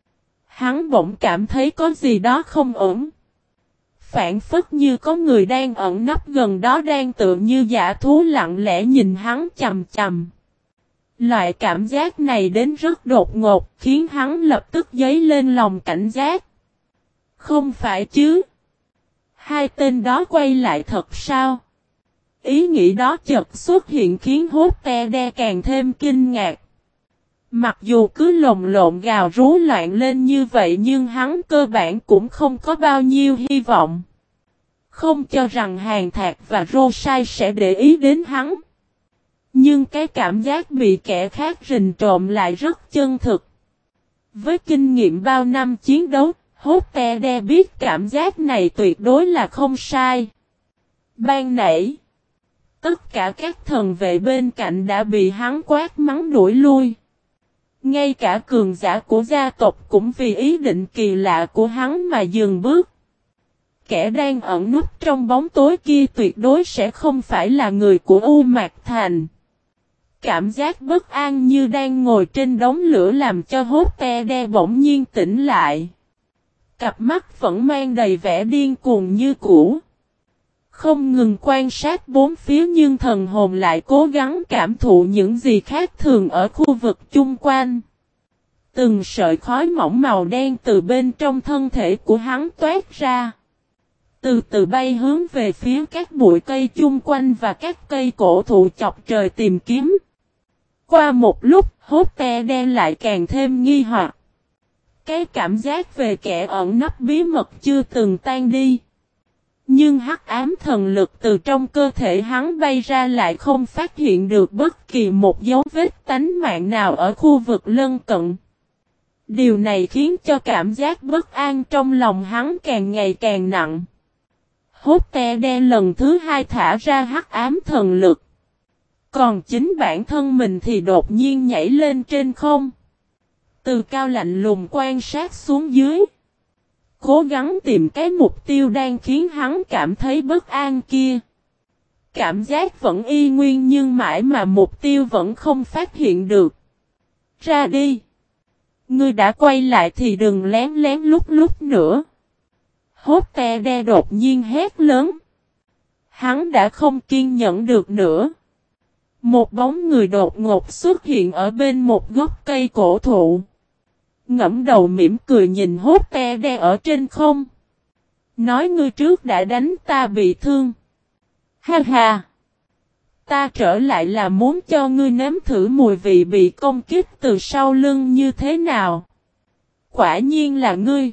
Speaker 1: Hắn bỗng cảm thấy có gì đó không ổn. Phản phất như có người đang ẩn nấp gần đó đang tự như dã thú lặng lẽ nhìn hắn chằm chằm. Loại cảm giác này đến rất đột ngột, khiến hắn lập tức dấy lên lòng cảnh giác. Không phải chứ? Hai tên đó quay lại thật sao? Ý nghĩ đó chợt xuất hiện khiến hốt te đe càng thêm kinh ngạc. Mặc dù cứ lồng lộn gào rú loạn lên như vậy nhưng hắn cơ bản cũng không có bao nhiêu hy vọng. Không cho rằng Hàn Thạc và Rosai sẽ để ý đến hắn. Nhưng cái cảm giác bị kẻ khác rình trộm lại rất chân thực. Với kinh nghiệm bao năm chiến đấu, hốt te đe biết cảm giác này tuyệt đối là không sai. Ban nãy, tất cả các thần vệ bên cạnh đã bị hắn quát mắng đuổi lui. Ngay cả cường giả của gia tộc cũng vì ý định kỳ lạ của hắn mà dừng bước. Kẻ đang ẩn núp trong bóng tối kia tuyệt đối sẽ không phải là người của U Mạc Thành. Cảm giác bất an như đang ngồi trên đống lửa làm cho hốt te đe bỗng nhiên tỉnh lại. Cặp mắt vẫn mang đầy vẻ điên cuồng như cũ. Không ngừng quan sát bốn phía nhưng thần hồn lại cố gắng cảm thụ những gì khác thường ở khu vực chung quanh. Từng sợi khói mỏng màu đen từ bên trong thân thể của hắn toát ra. Từ từ bay hướng về phía các bụi cây chung quanh và các cây cổ thụ chọc trời tìm kiếm. Qua một lúc, Hốt Te đen lại càng thêm nghi hoặc. Cái cảm giác về kẻ ẩn nấp bí mật chưa từng tan đi. Nhưng hắc ám thần lực từ trong cơ thể hắn bay ra lại không phát hiện được bất kỳ một dấu vết tánh mạng nào ở khu vực lân cận. Điều này khiến cho cảm giác bất an trong lòng hắn càng ngày càng nặng. Hốt Te đen lần thứ hai thả ra hắc ám thần lực. Còn chính bản thân mình thì đột nhiên nhảy lên trên không. Từ cao lạnh lùng quan sát xuống dưới. Cố gắng tìm cái mục tiêu đang khiến hắn cảm thấy bất an kia. Cảm giác vẫn y nguyên nhưng mãi mà mục tiêu vẫn không phát hiện được. Ra đi. Ngươi đã quay lại thì đừng lén lén lút nữa. Hốt Te đe đột nhiên hét lớn. Hắn đã không kiên nhẫn được nữa. Một bóng người đột ngột xuất hiện ở bên một gốc cây cổ thụ. Ngẫm đầu mỉm cười nhìn Hốt Te đe ở trên không. Nói ngươi trước đã đánh ta bị thương. Ha ha. Ta trở lại là muốn cho ngươi nếm thử mùi vị bị công kích từ sau lưng như thế nào. Quả nhiên là ngươi.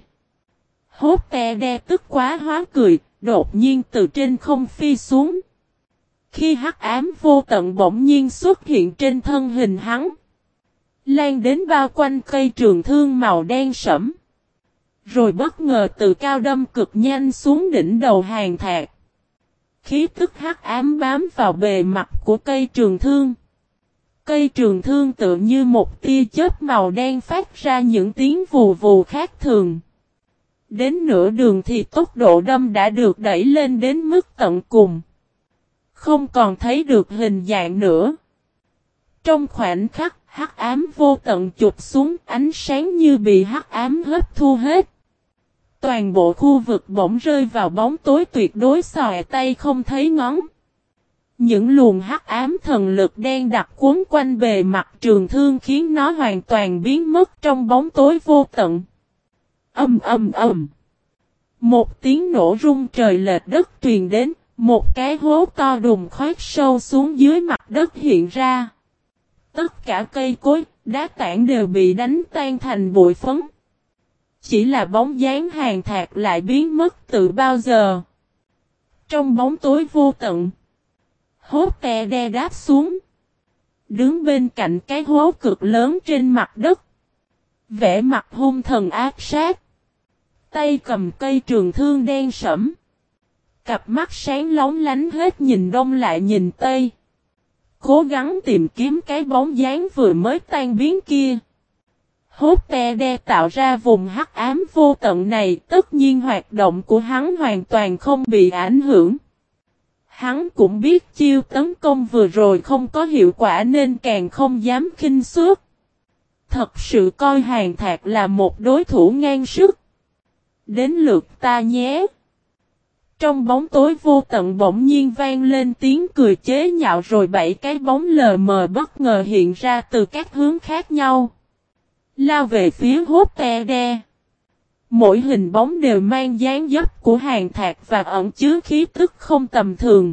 Speaker 1: Hốt Te đe tức quá hóa cười, đột nhiên từ trên không phi xuống. Khi hắc ám vô tận bỗng nhiên xuất hiện trên thân hình hắn. Lan đến bao quanh cây trường thương màu đen sẫm. Rồi bất ngờ từ cao đâm cực nhanh xuống đỉnh đầu Hàn Thạc. Khí tức hắc ám bám vào bề mặt của cây trường thương. Cây trường thương tựa như một tia chớp màu đen phát ra những tiếng vù vù khác thường. Đến nửa đường thì tốc độ đâm đã được đẩy lên đến mức tận cùng. Không còn thấy được hình dạng nữa. Trong khoảnh khắc, hắc ám vô tận chụp xuống, ánh sáng như bị hắc ám hấp thu hết. Toàn bộ khu vực bỗng rơi vào bóng tối tuyệt đối xòe tay không thấy ngón. Những luồng hắc ám thần lực đen đặc cuốn quanh bề mặt trường thương khiến nó hoàn toàn biến mất trong bóng tối vô tận. Ầm ầm ầm. Một tiếng nổ rung trời lệch đất truyền đến, một cái hố to đùng khoét sâu xuống dưới mặt đất hiện ra. Tất cả cây cối, đá tảng đều bị đánh tan thành bụi phấn. Chỉ là bóng dáng Hàn Thạc lại biến mất từ bao giờ. Trong bóng tối vô tận, Hốt Te đe đáp xuống. Đứng bên cạnh cái hố cực lớn trên mặt đất. Vẻ mặt hung thần ác sát. Tay cầm cây trường thương đen sẫm. Cặp mắt sáng lóng lánh hết nhìn đông lại nhìn tây. Cố gắng tìm kiếm cái bóng dáng vừa mới tan biến kia. Hốt Te đe tạo ra vùng hắc ám vô tận này, tất nhiên hoạt động của hắn hoàn toàn không bị ảnh hưởng. Hắn cũng biết chiêu tấn công vừa rồi không có hiệu quả nên càng không dám khinh suất. Thật sự coi Hàn Thạc là một đối thủ ngang sức. Đến lượt ta nhé. Trong bóng tối vô tận bỗng nhiên vang lên tiếng cười chế nhạo rồi 7 cái bóng lờ mờ bất ngờ hiện ra từ các hướng khác nhau. Lao về phía Hốt Te đe. Mỗi hình bóng đều mang dáng dấp của Hàn Thạc và ẩn chứa khí tức không tầm thường.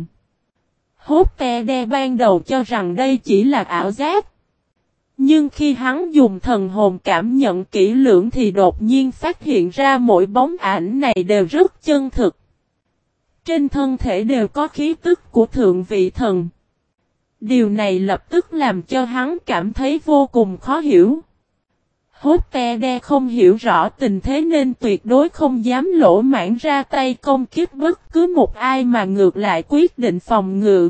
Speaker 1: Hốt Te đe ban đầu cho rằng đây chỉ là ảo giác. Nhưng khi hắn dùng thần hồn cảm nhận kỹ lưỡng thì đột nhiên phát hiện ra mỗi bóng ảnh này đều rất chân thực. Trên thân thể đều có khí tức của thượng vị thần. Điều này lập tức làm cho hắn cảm thấy vô cùng khó hiểu. Hốt Te đe không hiểu rõ tình thế nên tuyệt đối không dám lỗ mãng ra tay công kích bất cứ một ai mà ngược lại quyết định phòng ngự.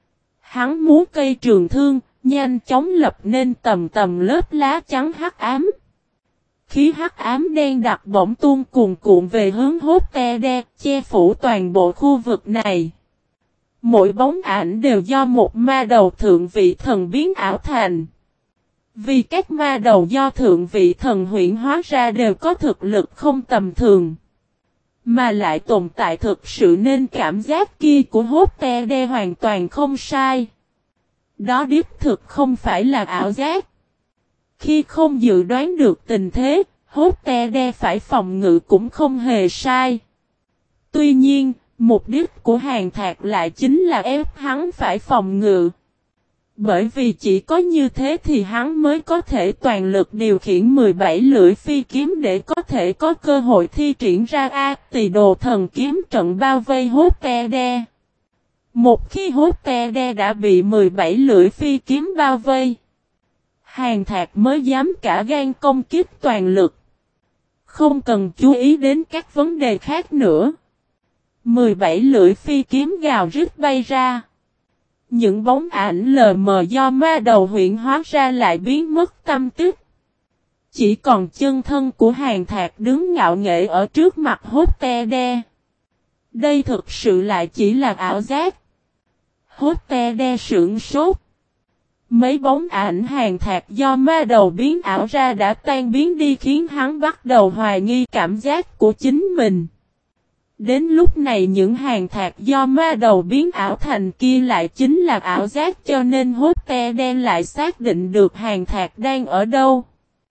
Speaker 1: Hắn múa cây trường thương, nhanh chóng lập nên tầm tầm lớp lá trắng hắc ám. Khí hắc ám đen đặc bỗng tuôn cuồn cuộn về hướng Hốt Te đe, che phủ toàn bộ khu vực này. Mỗi bóng ảnh đều do một ma đầu thượng vị thần biến ảo thành. Vì các ma đầu do thượng vị thần huyễn hóa ra đều có thực lực không tầm thường. Mà lại tồn tại thực sự nên cảm giác kia của Hốt Te đe hoàn toàn không sai. Đó đích thực không phải là ảo giác. Khi không dự đoán được tình thế, Hốt-te-đe phải phòng ngự cũng không hề sai. Tuy nhiên, mục đích của Hàn Thạc lại chính là ép hắn phải phòng ngự. Bởi vì chỉ có như thế thì hắn mới có thể toàn lực điều khiển 17 lưỡi phi kiếm để có thể có cơ hội thi triển ra Tỳ Đồ Thần Kiếm trận bao vây Hốt-te-đe. Một khi Hốt-te-đe đã bị 17 lưỡi phi kiếm bao vây, Hàn Thạc mới dám cả gan công kích toàn lực. Không cần chú ý đến các vấn đề khác nữa. 17 lưỡi phi kiếm gào rít bay ra. Những bóng ảnh lờ mờ do ma đầu huyện hóa ra lại biến mất tâm tích. Chỉ còn chân thân của Hàn Thạc đứng ngạo nghễ ở trước mặt Hốt-te-đe. Đây thực sự lại chỉ là ảo giác. Hốt-te-đe sửng sốt. Mấy bóng ảnh Hàn Thạc do ma đầu biến ảo ra đã tan biến đi khiến hắn bắt đầu hoài nghi cảm giác của chính mình. Đến lúc này những Hàn Thạc do ma đầu biến ảo thành kia lại chính là ảo giác cho nên Hốt-te-đe lại xác định được Hàn Thạc đang ở đâu.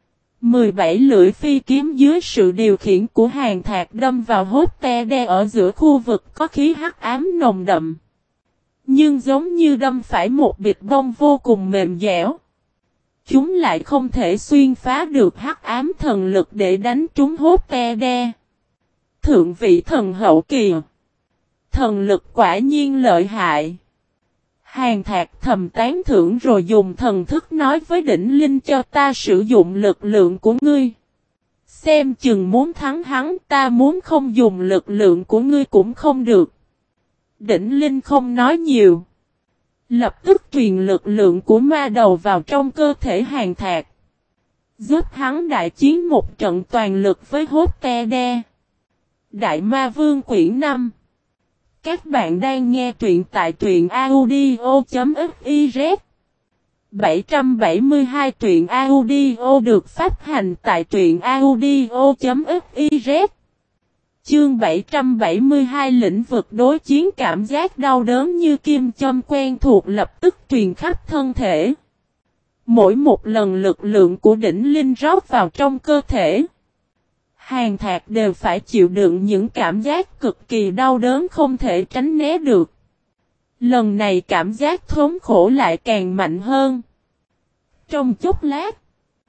Speaker 1: 17 lưỡi phi kiếm dưới sự điều khiển của Hàn Thạc đâm vào Hốt-te-đe ở giữa khu vực có khí hắc ám nồng đậm. Nhưng giống như đâm phải một bịch bông vô cùng mềm dẻo. Chúng lại không thể xuyên phá được hắc ám thần lực để đánh trúng Hốt-te-đe. Thượng vị thần hậu kỳ. Thần lực quả nhiên lợi hại. Hàn Thạc thầm tán thưởng rồi dùng thần thức nói với Đỉnh Linh cho ta sử dụng lực lượng của ngươi. Xem chừng muốn thắng hắn ta muốn không dùng lực lượng của ngươi cũng không được. Đỉnh Linh không nói nhiều. Lập tức truyền lực lượng của ma đầu vào trong cơ thể Hàn Thạc. Giúp hắn đại chiến một trận toàn lực với Hốt-te-đe. Đại Ma Vương quyển 5. Các bạn đang nghe truyện tại truyện audio.fiz. 772 truyện audio được phát hành tại truyện audio.fiz. Chương 772 lĩnh vực đối chiến cảm giác đau đớn như kim châm quen thuộc lập tức truyền khắp thân thể. Mỗi một lần lực lượng của Đỉnh Linh rót vào trong cơ thể, Hàn Thạc đều phải chịu đựng những cảm giác cực kỳ đau đớn không thể tránh né được. Lần này cảm giác thống khổ lại càng mạnh hơn. Trong chốc lát,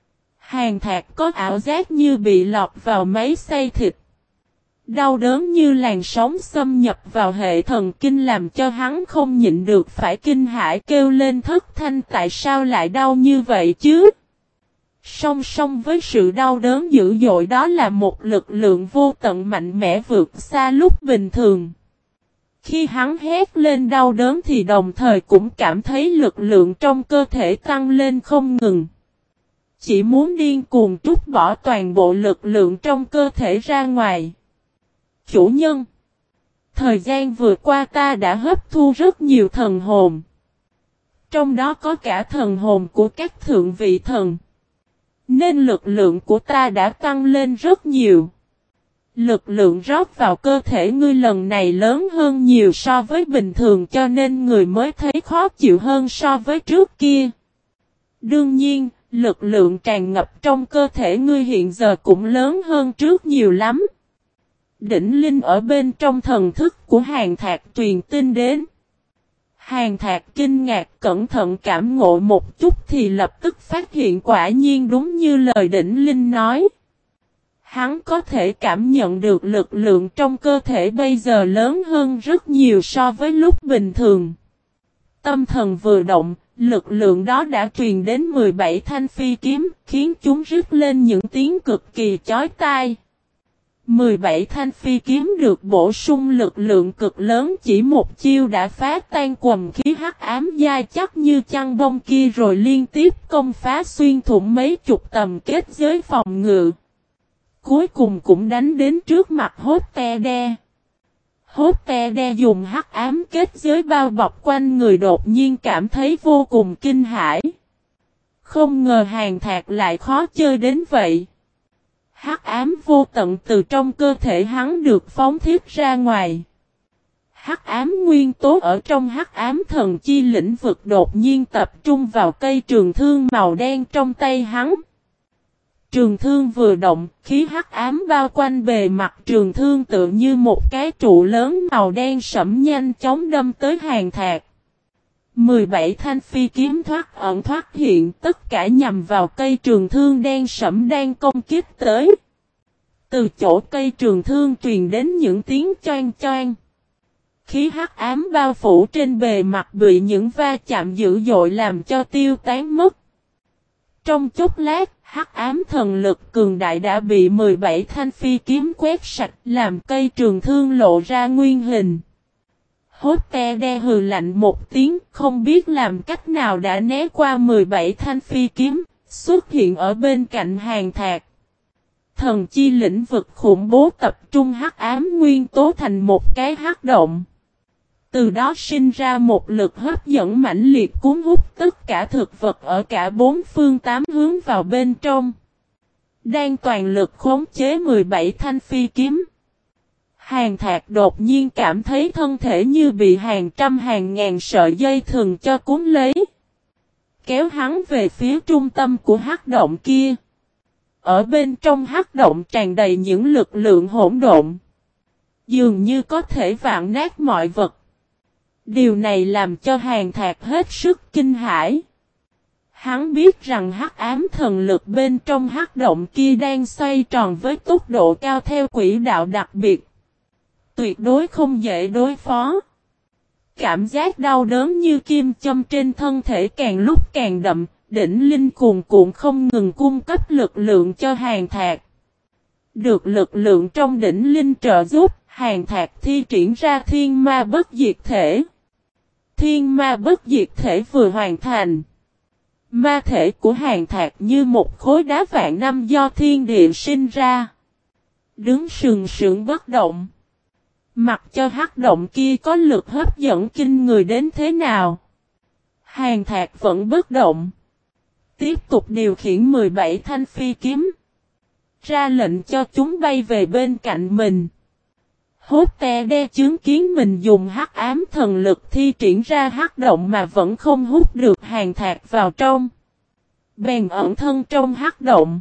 Speaker 1: Hàn Thạc có ảo giác như bị lọt vào máy xay thịt. Đau đớn như làn sóng xâm nhập vào hệ thần kinh làm cho hắn không nhịn được phải kinh hãi kêu lên thất thanh tại sao lại đau như vậy chứ? Song song với sự đau đớn dữ dội đó là một lực lượng vô tận mạnh mẽ vượt xa lúc bình thường. Khi hắn hét lên đau đớn thì đồng thời cũng cảm thấy lực lượng trong cơ thể tăng lên không ngừng. Chỉ muốn điên cuồng trút bỏ toàn bộ lực lượng trong cơ thể ra ngoài. Chủ nhân, thời gian vừa qua ta đã hấp thu rất nhiều thần hồn. Trong đó có cả thần hồn của các thượng vị thần. Nên lực lượng của ta đã tăng lên rất nhiều. Lực lượng rót vào cơ thể ngươi lần này lớn hơn nhiều so với bình thường cho nên người mới thấy khó chịu hơn so với trước kia. Đương nhiên, lực lượng tràn ngập trong cơ thể ngươi hiện giờ cũng lớn hơn trước nhiều lắm. Đỉnh Linh ở bên trong thần thức của Hàn Thạc truyền tin đến. Hàn Thạc kinh ngạc cẩn thận cảm ngộ một chút thì lập tức phát hiện quả nhiên đúng như lời Đỉnh Linh nói. Hắn có thể cảm nhận được lực lượng trong cơ thể bây giờ lớn hơn rất nhiều so với lúc bình thường. Tâm thần vừa động, lực lượng đó đã truyền đến 17 thanh phi kiếm, khiến chúng rít lên những tiếng cực kỳ chói tai. 17 thanh phi kiếm được bổ sung lực lượng cực lớn chỉ một chiêu đã phá tan quần khí hắc ám dai chắc như chăn bông kia rồi liên tiếp công phá xuyên thủng mấy chục tầm kết giới phòng ngự. Cuối cùng cũng đánh đến trước mặt Hốt-te-đe. Hốt-te-đe dùng hắc ám kết giới bao bọc quanh người đột nhiên cảm thấy vô cùng kinh hãi. Không ngờ Hàn Thạc lại khó chơi đến vậy. Hắc ám vô tận từ trong cơ thể hắn được phóng thiết ra ngoài. Hắc ám nguyên tố ở trong hắc ám thần chi lĩnh vực đột nhiên tập trung vào cây trường thương màu đen trong tay hắn. Trường thương vừa động, khí hắc ám bao quanh bề mặt trường thương tựa như một cái trụ lớn màu đen sẫm nhanh chóng đâm tới Hàn Thạc. 17 thanh phi kiếm thoát ẩn thoát hiện, tất cả nhằm vào cây trường thương đen sẫm đang công kích tới. Từ chỗ cây trường thương truyền đến những tiếng choang choang. Khí hắc ám bao phủ trên bề mặt bị những va chạm dữ dội làm cho tiêu tán mất. Trong chốc lát, hắc ám thần lực cường đại đã bị 17 thanh phi kiếm quét sạch, làm cây trường thương lộ ra nguyên hình. Hốt te đe hừ lạnh một tiếng, không biết làm cách nào đã né qua 17 thanh phi kiếm, xuất hiện ở bên cạnh Hàn Thạc. Thần chi lĩnh vực khủng bố tập trung hắc ám nguyên tố thành một cái hắc động. Từ đó sinh ra một lực hấp dẫn mãnh liệt cuốn hút tất cả thực vật ở cả bốn phương tám hướng vào bên trong. Đang toàn lực khống chế 17 thanh phi kiếm. Hàn Thạc đột nhiên cảm thấy thân thể như bị hàng trăm hàng ngàn sợi dây thừng cho cuốn lấy. Kéo hắn về phía trung tâm của hắc động kia. Ở bên trong hắc động tràn đầy những lực lượng hỗn độn. Dường như có thể vạn nát mọi vật. Điều này làm cho Hàn Thạc hết sức kinh hãi. Hắn biết rằng hắc ám thần lực bên trong hắc động kia đang xoay tròn với tốc độ cao theo quỹ đạo đặc biệt. Tuyệt đối không dễ đối phó. Cảm giác đau đớn như kim châm trên thân thể càng lúc càng đậm, đỉnh linh cuồn cuộn không ngừng cung cấp lực lượng cho Hàn Thạc. Được lực lượng trong đỉnh linh trợ giúp, Hàn Thạc thi triển ra thiên ma bất diệt thể. Thiên ma bất diệt thể vừa hoàn thành. Ma thể của Hàn Thạc như một khối đá vạn năm do thiên địa sinh ra. Đứng sừng sững bất động. Mặc cho hắc động kia có lực hấp dẫn kinh người đến thế nào. Hàn Thạc vẫn bất động. Tiếp tục điều khiển 17 thanh phi kiếm. Ra lệnh cho chúng bay về bên cạnh mình. Hốt te đe chứng kiến mình dùng hắc ám thần lực thi triển ra hắc động mà vẫn không hút được Hàn Thạc vào trong. Bèn ẩn thân trong hắc động.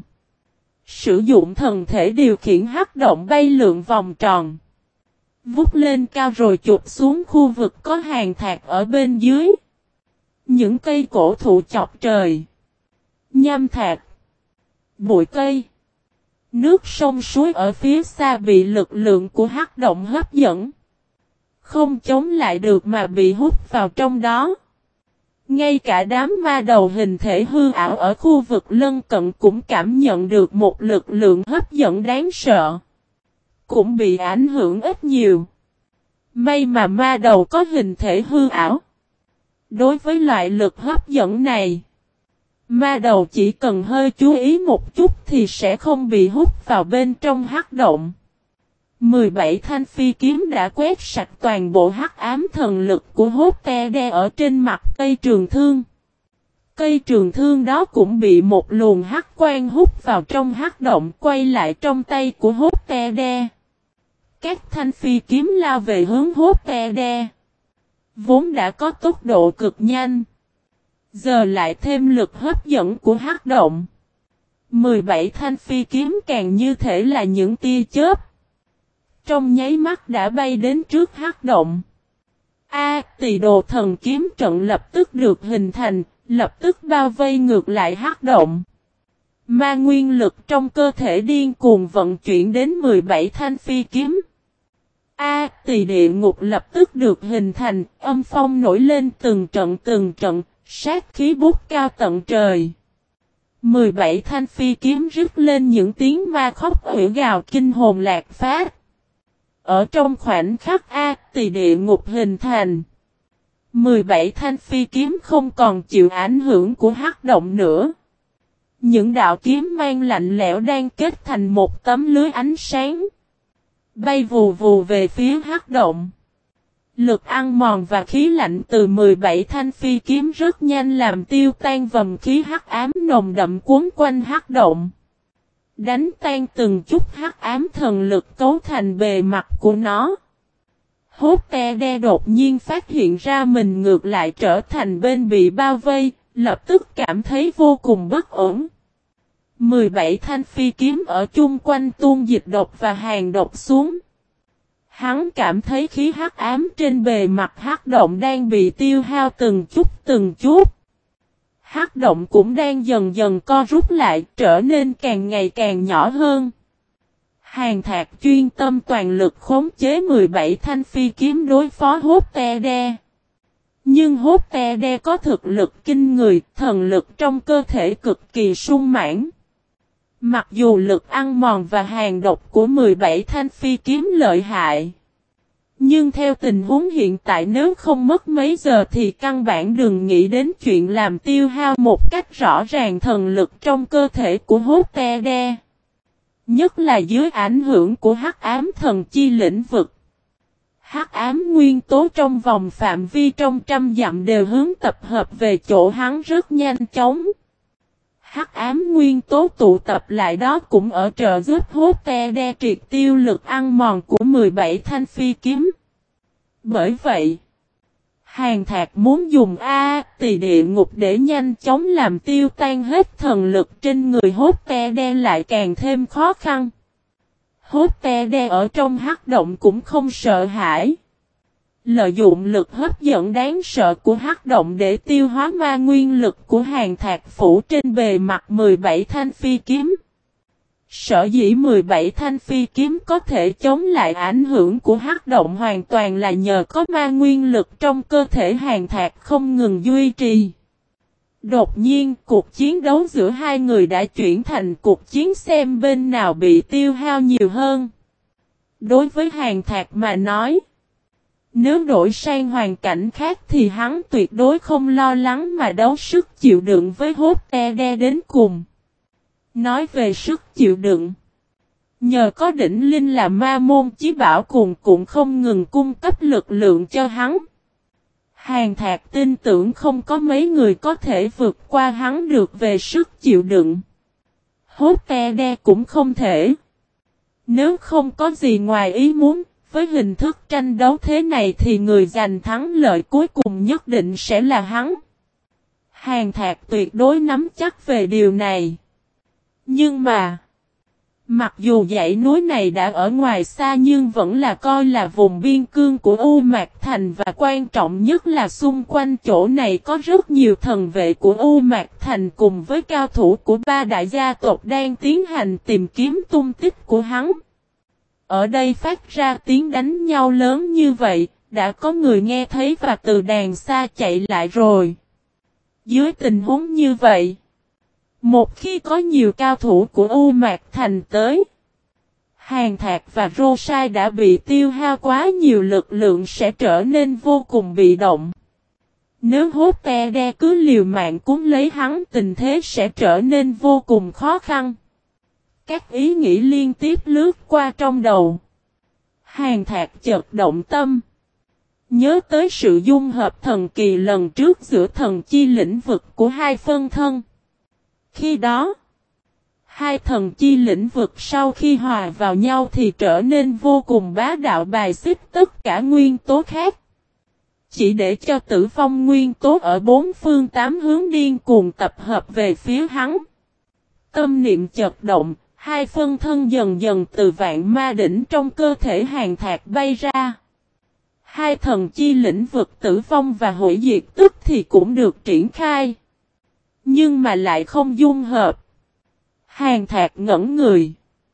Speaker 1: Sử dụng thần thể điều khiển hắc động bay lượn vòng tròn. Vút lên cao rồi chụp xuống khu vực có Hàn Thạc ở bên dưới. Những cây cổ thụ chọc trời. Nham thạch. Bụi cây. Nước sông suối ở phía xa bị lực lượng của hắc động hấp dẫn. Không chống lại được mà bị hút vào trong đó. Ngay cả đám ma đầu hình thể hư ảo ở khu vực lân cận cũng cảm nhận được một lực lượng hấp dẫn đáng sợ. Cũng bị ảnh hưởng ít nhiều. May mà ma đầu có hình thể hư ảo. Đối với loại lực hấp dẫn này, ma đầu chỉ cần hơi chú ý một chút thì sẽ không bị hút vào bên trong hắc động. 17 thanh phi kiếm đã quét sạch toàn bộ hắc ám thần lực của hốt te đe ở trên mặt cây trường thương. Cây trường thương đó cũng bị một luồng hắc quang hút vào trong hắc động quay lại trong tay của hốt te đe. Các thanh phi kiếm lao về hướng hốt te đe. Vốn đã có tốc độ cực nhanh. Giờ lại thêm lực hấp dẫn của hắc động. 17 thanh phi kiếm càng như thể là những tia chớp. Trong nháy mắt đã bay đến trước hắc động. Tỳ đồ thần kiếm trận lập tức được hình thành, lập tức bao vây ngược lại hắc động. Ma nguyên lực trong cơ thể điên cuồng vận chuyển đến 17 thanh phi kiếm. Tỳ địa ngục lập tức được hình thành, âm phong nổi lên từng trận, sát khí bút cao tận trời. 17 thanh phi kiếm rít lên những tiếng ma khóc hủy gào kinh hồn lạc phách. Ở trong khoảnh khắc Tỳ địa ngục hình thành, 17 thanh phi kiếm không còn chịu ảnh hưởng của hắc động nữa. Những đạo kiếm mang lạnh lẽo đang kết thành một tấm lưới ánh sáng. Bay vù vù về phía hắc động. Lực ăn mòn và khí lạnh từ 17 thanh phi kiếm rất nhanh làm tiêu tan vầng khí hắc ám nồng đậm cuốn quanh hắc động. Đánh tan từng chút hắc ám thần lực cấu thành bề mặt của nó. Hốt te đe đột nhiên phát hiện ra mình ngược lại trở thành bên bị bao vây, lập tức cảm thấy vô cùng bất ổn. 17 thanh phi kiếm ở chung quanh tuôn dịch độc và hàng độc xuống. Hắn cảm thấy khí hắc ám trên bề mặt hắc động đang bị tiêu hao từng chút từng chút. Hắc động cũng đang dần dần co rút lại, trở nên càng ngày càng nhỏ hơn. Hàn Thạc chuyên tâm toàn lực khống chế 17 thanh phi kiếm đối phó Hốt Te Đe. Nhưng Hốt Te Đe có thực lực kinh người, thần lực trong cơ thể cực kỳ sung mãn. Mặc dù lực ăn mòn và hàn độc của 17 thanh phi kiếm lợi hại, nhưng theo tình huống hiện tại nếu không mất mấy giờ thì căn bản đừng nghĩ đến chuyện làm tiêu hao một cách rõ ràng thần lực trong cơ thể của Hốt Te Đe. Nhất là dưới ảnh hưởng của hắc ám thần chi lĩnh vực. Hắc ám nguyên tố trong vòng phạm vi trong trăm dặm đều hướng tập hợp về chỗ hắn rất nhanh chóng. Hắc ám nguyên tố tụ tập lại đó cũng ở trợ giúp Hốt Te Đe triệt tiêu lực ăn mòn của 17 thanh phi kiếm. Bởi vậy, Hàn Thạc muốn dùng Tỳ địa ngục để nhanh chóng làm tiêu tan hết thần lực trên người Hốt Te Đe lại càng thêm khó khăn. Hốt Te Đe ở trong hắc động cũng không sợ hãi. Lợi dụng lực hấp dẫn đáng sợ của hắc động để tiêu hóa ma nguyên lực của Hàn Thạc phủ trên bề mặt 17 thanh phi kiếm. Sở dĩ 17 thanh phi kiếm có thể chống lại ảnh hưởng của hắc động hoàn toàn là nhờ có ma nguyên lực trong cơ thể Hàn Thạc không ngừng duy trì. Đột nhiên, cuộc chiến đấu giữa hai người đã chuyển thành cuộc chiến xem bên nào bị tiêu hao nhiều hơn. Đối với Hàn Thạc mà nói, nếu đổi sang hoàn cảnh khác thì hắn tuyệt đối không lo lắng mà đấu sức chịu đựng với Hốt Te Đe đến cùng. Nói về sức chịu đựng, nhờ có đỉnh linh là ma môn chí bảo cùng cũng không ngừng cung cấp lực lượng cho hắn. Hàn Thạc tin tưởng không có mấy người có thể vượt qua hắn được về sức chịu đựng. Hốt Te Đe cũng không thể. Nếu không có gì ngoài ý muốn, với hình thức tranh đấu thế này thì người giành thắng lợi cuối cùng nhất định sẽ là hắn. Hàn Thạc tuyệt đối nắm chắc về điều này. Nhưng mà, mặc dù dãy núi này đã ở ngoài xa nhưng vẫn là coi là vùng biên cương của U Mạc Thành và quan trọng nhất là xung quanh chỗ này có rất nhiều thần vệ của U Mạc Thành cùng với cao thủ của ba đại gia tộc đang tiến hành tìm kiếm tung tích của hắn. Ở đây phát ra tiếng đánh nhau lớn như vậy, đã có người nghe thấy và từ đàng xa chạy lại rồi. Dưới tình huống như vậy, một khi có nhiều cao thủ của U Mạc Thành tới, Hàn Thạc và Rô Sai đã bị tiêu hao quá nhiều lực lượng sẽ trở nên vô cùng bị động. Nếu Hốt Te Đe cứ liều mạng cuốn lấy hắn tình thế sẽ trở nên vô cùng khó khăn. Các ý nghĩ liên tiếp lướt qua trong đầu. Hàn Thạc chợt động tâm. Nhớ tới sự dung hợp thần kỳ lần trước giữa thần chi lĩnh vực của hai phân thân. Khi đó, hai thần chi lĩnh vực sau khi hòa vào nhau thì trở nên vô cùng bá đạo bài xích tất cả nguyên tố khác. Chỉ để cho tử vong nguyên tố ở bốn phương tám hướng điên cuồng tập hợp về phía hắn. Tâm niệm chợt động, hai phân thân dần dần từ vạn ma đỉnh trong cơ thể Hàn Thạc bay ra. Hai thần chi lĩnh vực tử vong và hủy diệt tức thì cũng được triển khai. Nhưng mà lại không dung hợp. Hàn Thạc ngẩn người.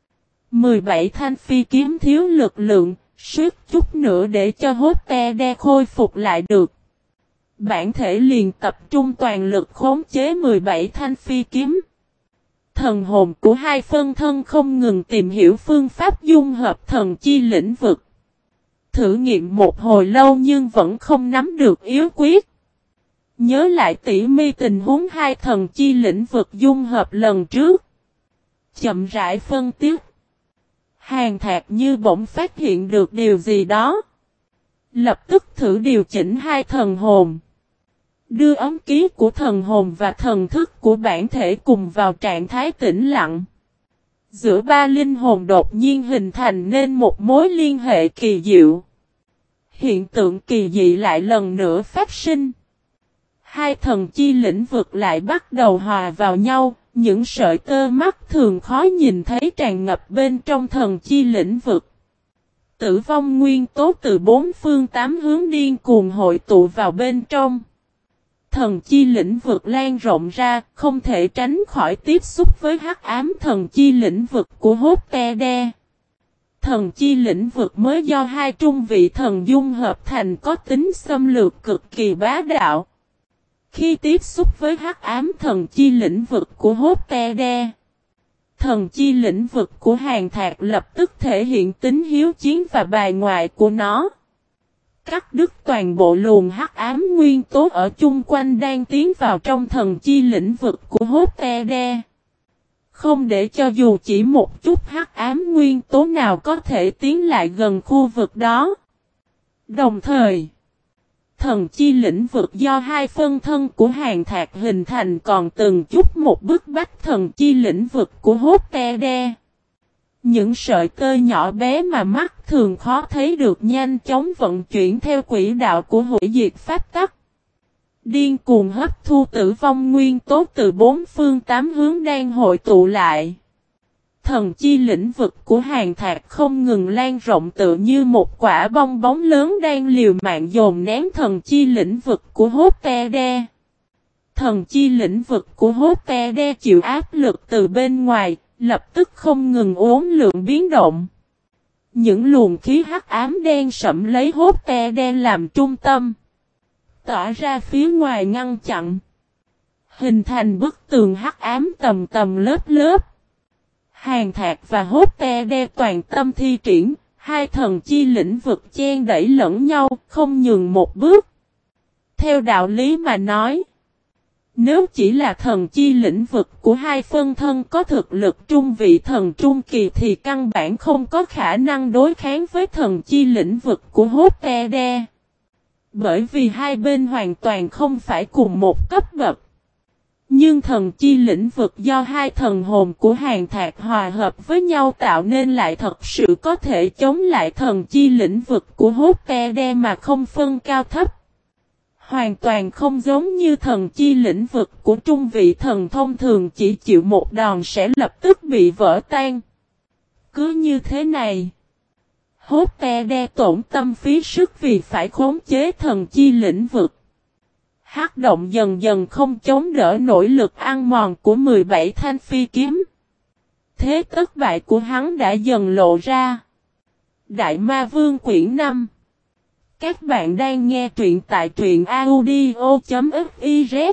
Speaker 1: 17 thanh phi kiếm thiếu lực lượng, suýt chút nữa để cho Hốt Te Đe khôi phục lại được. Bản thể liền tập trung toàn lực khống chế 17 thanh phi kiếm. Thần hồn của hai phân thân không ngừng tìm hiểu phương pháp dung hợp thần chi lĩnh vực. Thử nghiệm một hồi lâu nhưng vẫn không nắm được yếu quyết. Nhớ lại tỉ mi tình huống hai thần chi lĩnh vực dung hợp lần trước. Chậm rãi phân tích. Hàn Thạc như bỗng phát hiện được điều gì đó. Lập tức thử điều chỉnh hai thần hồn. Đưa ấm ký của thần hồn và thần thức của bản thể cùng vào trạng thái tĩnh lặng. Giữa ba linh hồn đột nhiên hình thành nên một mối liên hệ kỳ diệu. Hiện tượng kỳ dị lại lần nữa phát sinh. hai thần chi lĩnh vực lại bắt đầu hòa vào nhau, những sợi tơ mắt thường khó nhìn thấy tràn ngập bên trong thần chi lĩnh vực. Tử vong nguyên tố từ bốn phương tám hướng điên cuồng hội tụ vào bên trong. Thần chi lĩnh vực lan rộng ra, không thể tránh khỏi tiếp xúc với hắc ám thần chi lĩnh vực của Hốt-te-đe. Thần chi lĩnh vực mới do hai trung vị thần dung hợp thành có tính xâm lược cực kỳ bá đạo. Khi tiếp xúc với hắc ám thần chi lĩnh vực của Hốt-te-đe, thần chi lĩnh vực của Hàn Thạc lập tức thể hiện tính hiếu chiến và bài ngoại của nó. Cắt đứt toàn bộ luồng hắc ám nguyên tố ở chung quanh đang tiến vào trong thần chi lĩnh vực của Hốt-te-đe. Không để cho dù chỉ một chút hắc ám nguyên tố nào có thể tiến lại gần khu vực đó. Đồng thời, thần chi lĩnh vực do hai phân thân của Hàn Thạc hình thành còn từng chút một bức bách thần chi lĩnh vực của Hốt-te-đe. Những sợi tơ nhỏ bé mà mắt thường khó thấy được nhanh chóng vận chuyển theo quỹ đạo của hủy diệt pháp tắc. Điên cuồng hấp thu tử vong nguyên tố từ bốn phương tám hướng đang hội tụ lại. Thần chi lĩnh vực của Hàn Thạc không ngừng lan rộng tự như một quả bong bóng lớn đang liều mạng dồn nén thần chi lĩnh vực của Hốt-te-đe. Thần chi lĩnh vực của Hốt-te-đe chịu áp lực từ bên ngoài, lập tức không ngừng uốn lượn biến động. Những luồng khí hắc ám đen sẫm lấy Hốt-te-đe làm trung tâm, tỏa ra phía ngoài ngăn chặn, hình thành bức tường hắc ám tầng tầng lớp lớp. Hàn Thạc và Hốt-te-đe toàn tâm thi triển, hai thần chi lĩnh vực chen đẩy lẫn nhau, không nhường một bước. Theo đạo lý mà nói, nếu chỉ là thần chi lĩnh vực của hai phân thân có thực lực trung vị thần trung kỳ thì căn bản không có khả năng đối kháng với thần chi lĩnh vực của Hốt-te-đe. Bởi vì hai bên hoàn toàn không phải cùng một cấp bậc. Nhưng thần chi lĩnh vực do hai thần hồn của Hàn Thạc hòa hợp với nhau tạo nên lại thật sự có thể chống lại thần chi lĩnh vực của Hốt-te-đe mà không phân cao thấp. Hoàn toàn không giống như thần chi lĩnh vực của trung vị thần thông thường chỉ chịu một đòn sẽ lập tức bị vỡ tan. Cứ như thế này, Hốt-te-đe tổn tâm phí sức vì phải khống chế thần chi lĩnh vực. Hắc động dần dần không chống đỡ nổi lực ăn mòn của 17 thanh phi kiếm. Thế thất bại của hắn đã dần lộ ra. Đại Ma Vương quyển 5. Các bạn đang nghe truyện tại truyện audio.fiz.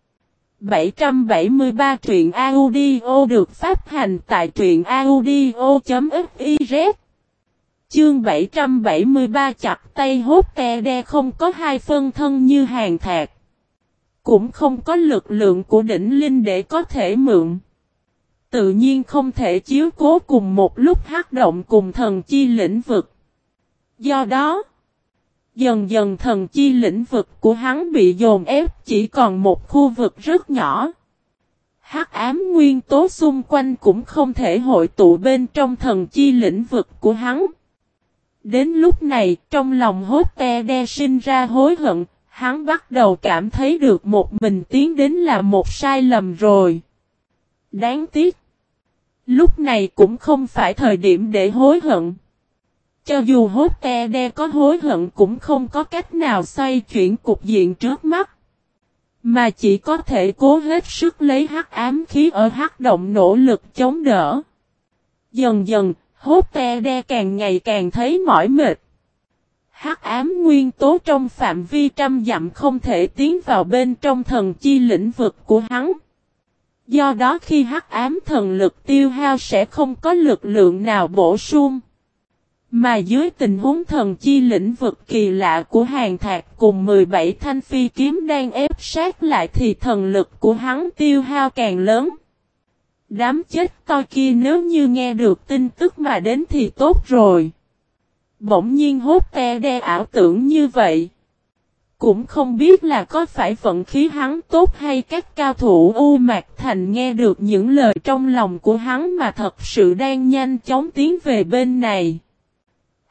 Speaker 1: 773 truyện audio được phát hành tại truyện audio.fiz. Chương 773 chặt tay Hốt-te-đe không có hai phân thân như Hàn Thạc. Cũng không có lực lượng của đỉnh linh để có thể mượn. Tự nhiên không thể chiếu cố cùng một lúc hắc động cùng thần chi lĩnh vực. Do đó, dần dần thần chi lĩnh vực của hắn bị dồn ép chỉ còn một khu vực rất nhỏ. Hắc ám nguyên tố xung quanh cũng không thể hội tụ bên trong thần chi lĩnh vực của hắn. Đến lúc này, trong lòng Hốt-te-đe sinh ra hối hận, hắn bắt đầu cảm thấy được một mình tiến đến là một sai lầm rồi. Đáng tiếc, lúc này cũng không phải thời điểm để hối hận. Cho dù Hốt-te-đe có hối hận cũng không có cách nào xoay chuyển cục diện trước mắt. Mà chỉ có thể cố hết sức lấy hắc ám khí ở hắc động nỗ lực chống đỡ. Dần dần, Hốt-te-đe càng ngày càng thấy mỏi mệt. Hắc ám nguyên tố trong phạm vi trăm dặm không thể tiến vào bên trong thần chi lĩnh vực của hắn. Do đó khi hắc ám thần lực tiêu hao sẽ không có lực lượng nào bổ sung. Mà dưới tình huống thần chi lĩnh vực kỳ lạ của Hàn Thạc cùng 17 thanh phi kiếm đang ép sát lại thì thần lực của hắn tiêu hao càng lớn. Đám chết to kia nếu như nghe được tin tức mà đến thì tốt rồi. Bỗng nhiên Hốt-te-đe ảo tưởng như vậy. Cũng không biết là có phải vận khí hắn tốt hay các cao thủ U Mạc Thành nghe được những lời trong lòng của hắn mà thật sự đang nhanh chóng tiến về bên này.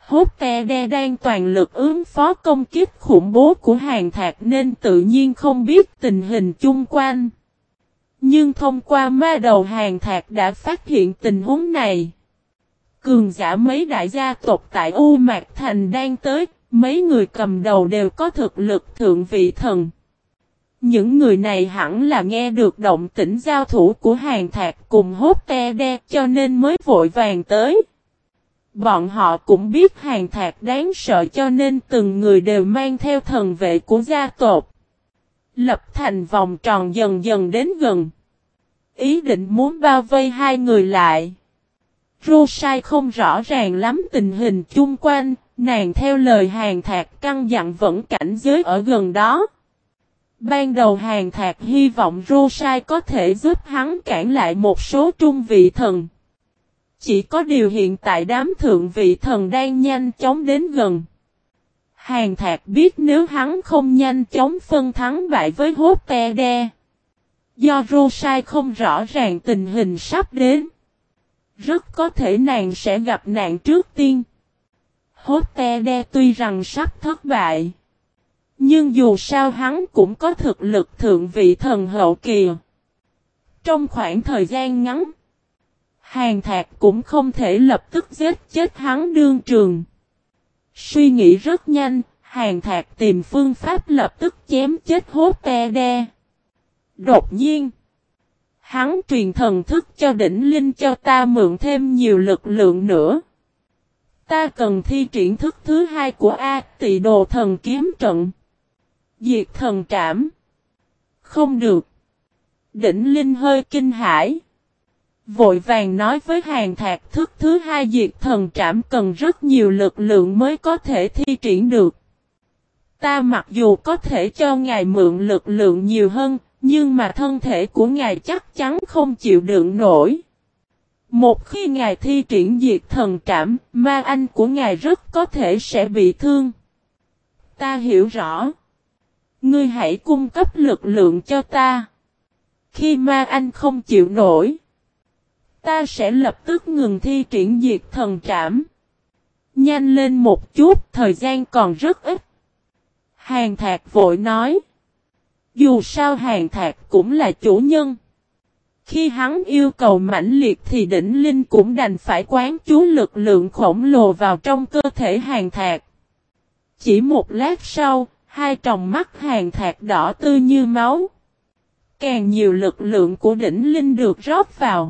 Speaker 1: Hốt Te Đe đang toàn lực ứng phó công kích khủng bố của Hàn Thạc nên tự nhiên không biết tình hình chung quanh. Nhưng thông qua ma đầu Hàn Thạc đã phát hiện tình huống này. Cường giả mấy đại gia tộc tại U Mạc Thành đang tới, mấy người cầm đầu đều có thực lực thượng vị thần. Những người này hẳn là nghe được động tĩnh giao thủ của Hàn Thạc cùng Hốt Te Đe cho nên mới vội vàng tới. Bọn họ cũng biết Hàn Thạc đáng sợ cho nên từng người đều mang theo thần vệ của gia tộc. Lập thành vòng tròn dần dần đến gần. Ý định muốn bao vây hai người lại. Rosai không rõ ràng lắm tình hình chung quanh, nàng theo lời Hàn Thạc căn dặn vẫn cảnh giới ở gần đó. Ban đầu Hàn Thạc hy vọng Rosai có thể giúp hắn cản lại một số trung vị thần. Chỉ có điều hiện tại đám thượng vị thần đang nhanh chóng đến gần. Hàn Thạc biết nếu hắn không nhanh chóng phân thắng bại với Hốt Te Đe. Do Rosai không rõ ràng tình hình sắp đến. Rất có thể nàng sẽ gặp nạn trước tiên. Hốt Te Đe tuy rằng sắp thất bại. Nhưng dù sao hắn cũng có thực lực thượng vị thần hậu kỳ. Trong khoảng thời gian ngắn. Hàn Thạc cũng không thể lập tức giết chết hắn đương trường. Suy nghĩ rất nhanh, Hàn Thạc tìm phương pháp lập tức chém chết Hốt Te Đe. Đột nhiên, hắn truyền thần thức cho đỉnh linh cho ta mượn thêm nhiều lực lượng nữa. Ta cần thi triển thức thứ hai của A Tị Đồ Thần Kiếm Trận. Diệt thần trảm. Không được. Đỉnh linh hơi kinh hãi. Vội vàng nói với Hàn Thạc thức thứ hai diệt thần trảm cần rất nhiều lực lượng mới có thể thi triển được. Ta mặc dù có thể cho ngài mượn lực lượng nhiều hơn, nhưng mà thân thể của ngài chắc chắn không chịu đựng nổi. Một khi ngài thi triển diệt thần trảm, ma anh của ngài rất có thể sẽ bị thương. Ta hiểu rõ. Ngươi hãy cung cấp lực lượng cho ta. Khi ma anh không chịu nổi, ta sẽ lập tức ngừng thi triển diệt thần trảm. Nhanh lên một chút, thời gian còn rất ít. Hàn Thạc vội nói. Dù sao Hàn Thạc cũng là chủ nhân. Khi hắn yêu cầu mãnh liệt thì đỉnh linh cũng đành phải quán chú lực lượng khổng lồ vào trong cơ thể Hàn Thạc. Chỉ một lát sau, hai tròng mắt Hàn Thạc đỏ tươi như máu. Càng nhiều lực lượng của đỉnh linh được rót vào.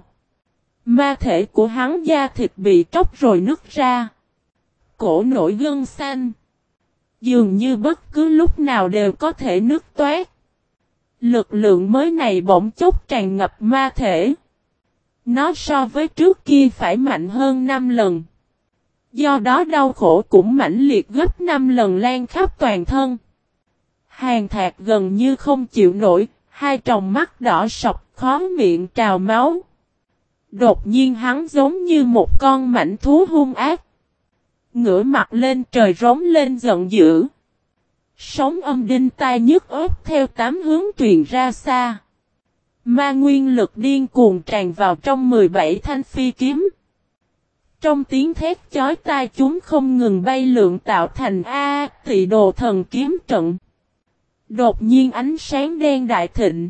Speaker 1: Ma thể của hắn da thịt bị tróc rồi nứt ra. Cổ nổi gân xanh. Dường như bất cứ lúc nào đều có thể nứt toát. Lực lượng mới này bỗng chốc tràn ngập ma thể. Nó so với trước kia phải mạnh hơn 5 lần. Do đó đau khổ cũng mãnh liệt gấp 5 lần lan khắp toàn thân. Hàn Thạc gần như không chịu nổi, hai tròng mắt đỏ sọc, khó miệng trào máu. Đột nhiên hắn giống như một con mãnh thú hung ác. Ngửa mặt lên trời rống lên giận dữ. Sóng âm đinh tai nhức óc theo tám hướng truyền ra xa. Ma nguyên lực điên cuồng tràn vào trong 17 thanh phi kiếm. Trong tiếng thét chói tai chúng không ngừng bay lượn tạo thành A Tị Đồ Thần Kiếm Trận. Đột nhiên ánh sáng đen đại thịnh.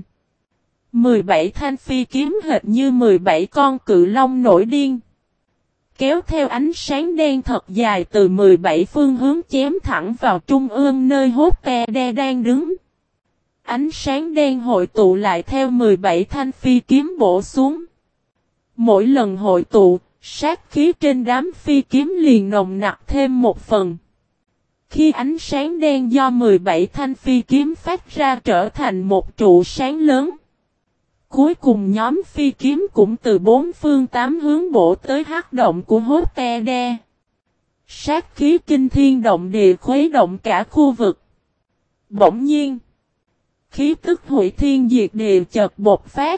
Speaker 1: 17 thanh phi kiếm hệt như 17 con cự long nổi điên. Kéo theo ánh sáng đen thật dài từ 17 phương hướng chém thẳng vào trung ương nơi Hốt Te Đe đang đứng. Ánh sáng đen hội tụ lại theo 17 thanh phi kiếm bổ xuống. Mỗi lần hội tụ, sát khí trên đám phi kiếm liền nồng nặc thêm một phần. Khi ánh sáng đen do 17 thanh phi kiếm phát ra trở thành một trụ sáng lớn. Cuối cùng nhóm phi kiếm cũng từ bốn phương tám hướng bổ tới hắc động của Hốt Te Đe. Sát khí kinh thiên động địa khuấy động cả khu vực. Bỗng nhiên, khí tức hủy thiên diệt địa chợt bộc phát.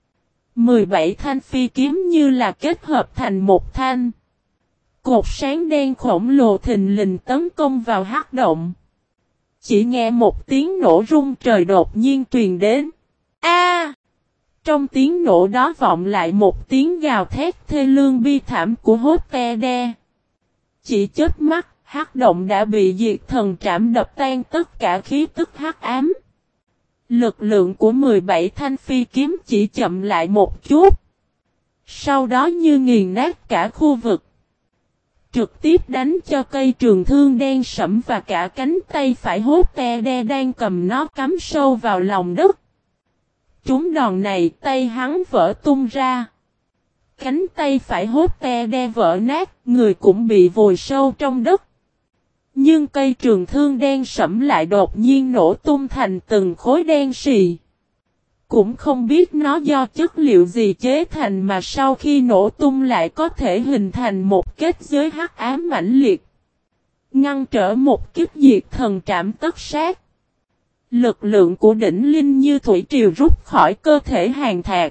Speaker 1: 17 thanh phi kiếm như là kết hợp thành một thanh. Cột sáng đen khổng lồ thình lình tấn công vào hắc động. Chỉ nghe một tiếng nổ rung trời đột nhiên truyền đến. A! Trong tiếng nổ đó vọng lại một tiếng gào thét thê lương bi thảm của Hốt Te Đe. Chỉ chớp mắt, hắc động đã bị diệt thần trảm đập tan tất cả khí tức hắc ám. Lực lượng của 17 thanh phi kiếm chỉ chậm lại một chút. Sau đó như nghiền nát cả khu vực. Trực tiếp đánh cho cây trường thương đen sẫm và cả cánh tay phải hốt te đe đang cầm nó cắm sâu vào lòng đất. Trúng đòn này tay hắn vỡ tung ra. Cánh tay phải hốt te đe vỡ nát, người cũng bị vùi sâu trong đất. Nhưng cây trường thương đen sẫm lại đột nhiên nổ tung thành từng khối đen xì. Cũng không biết nó do chất liệu gì chế thành mà sau khi nổ tung lại có thể hình thành một kết giới hắc ám mãnh liệt. Ngăn trở một kiếp diệt thần trảm tất sát. Lực lượng của đỉnh linh như thủy triều rút khỏi cơ thể Hàn Thạc.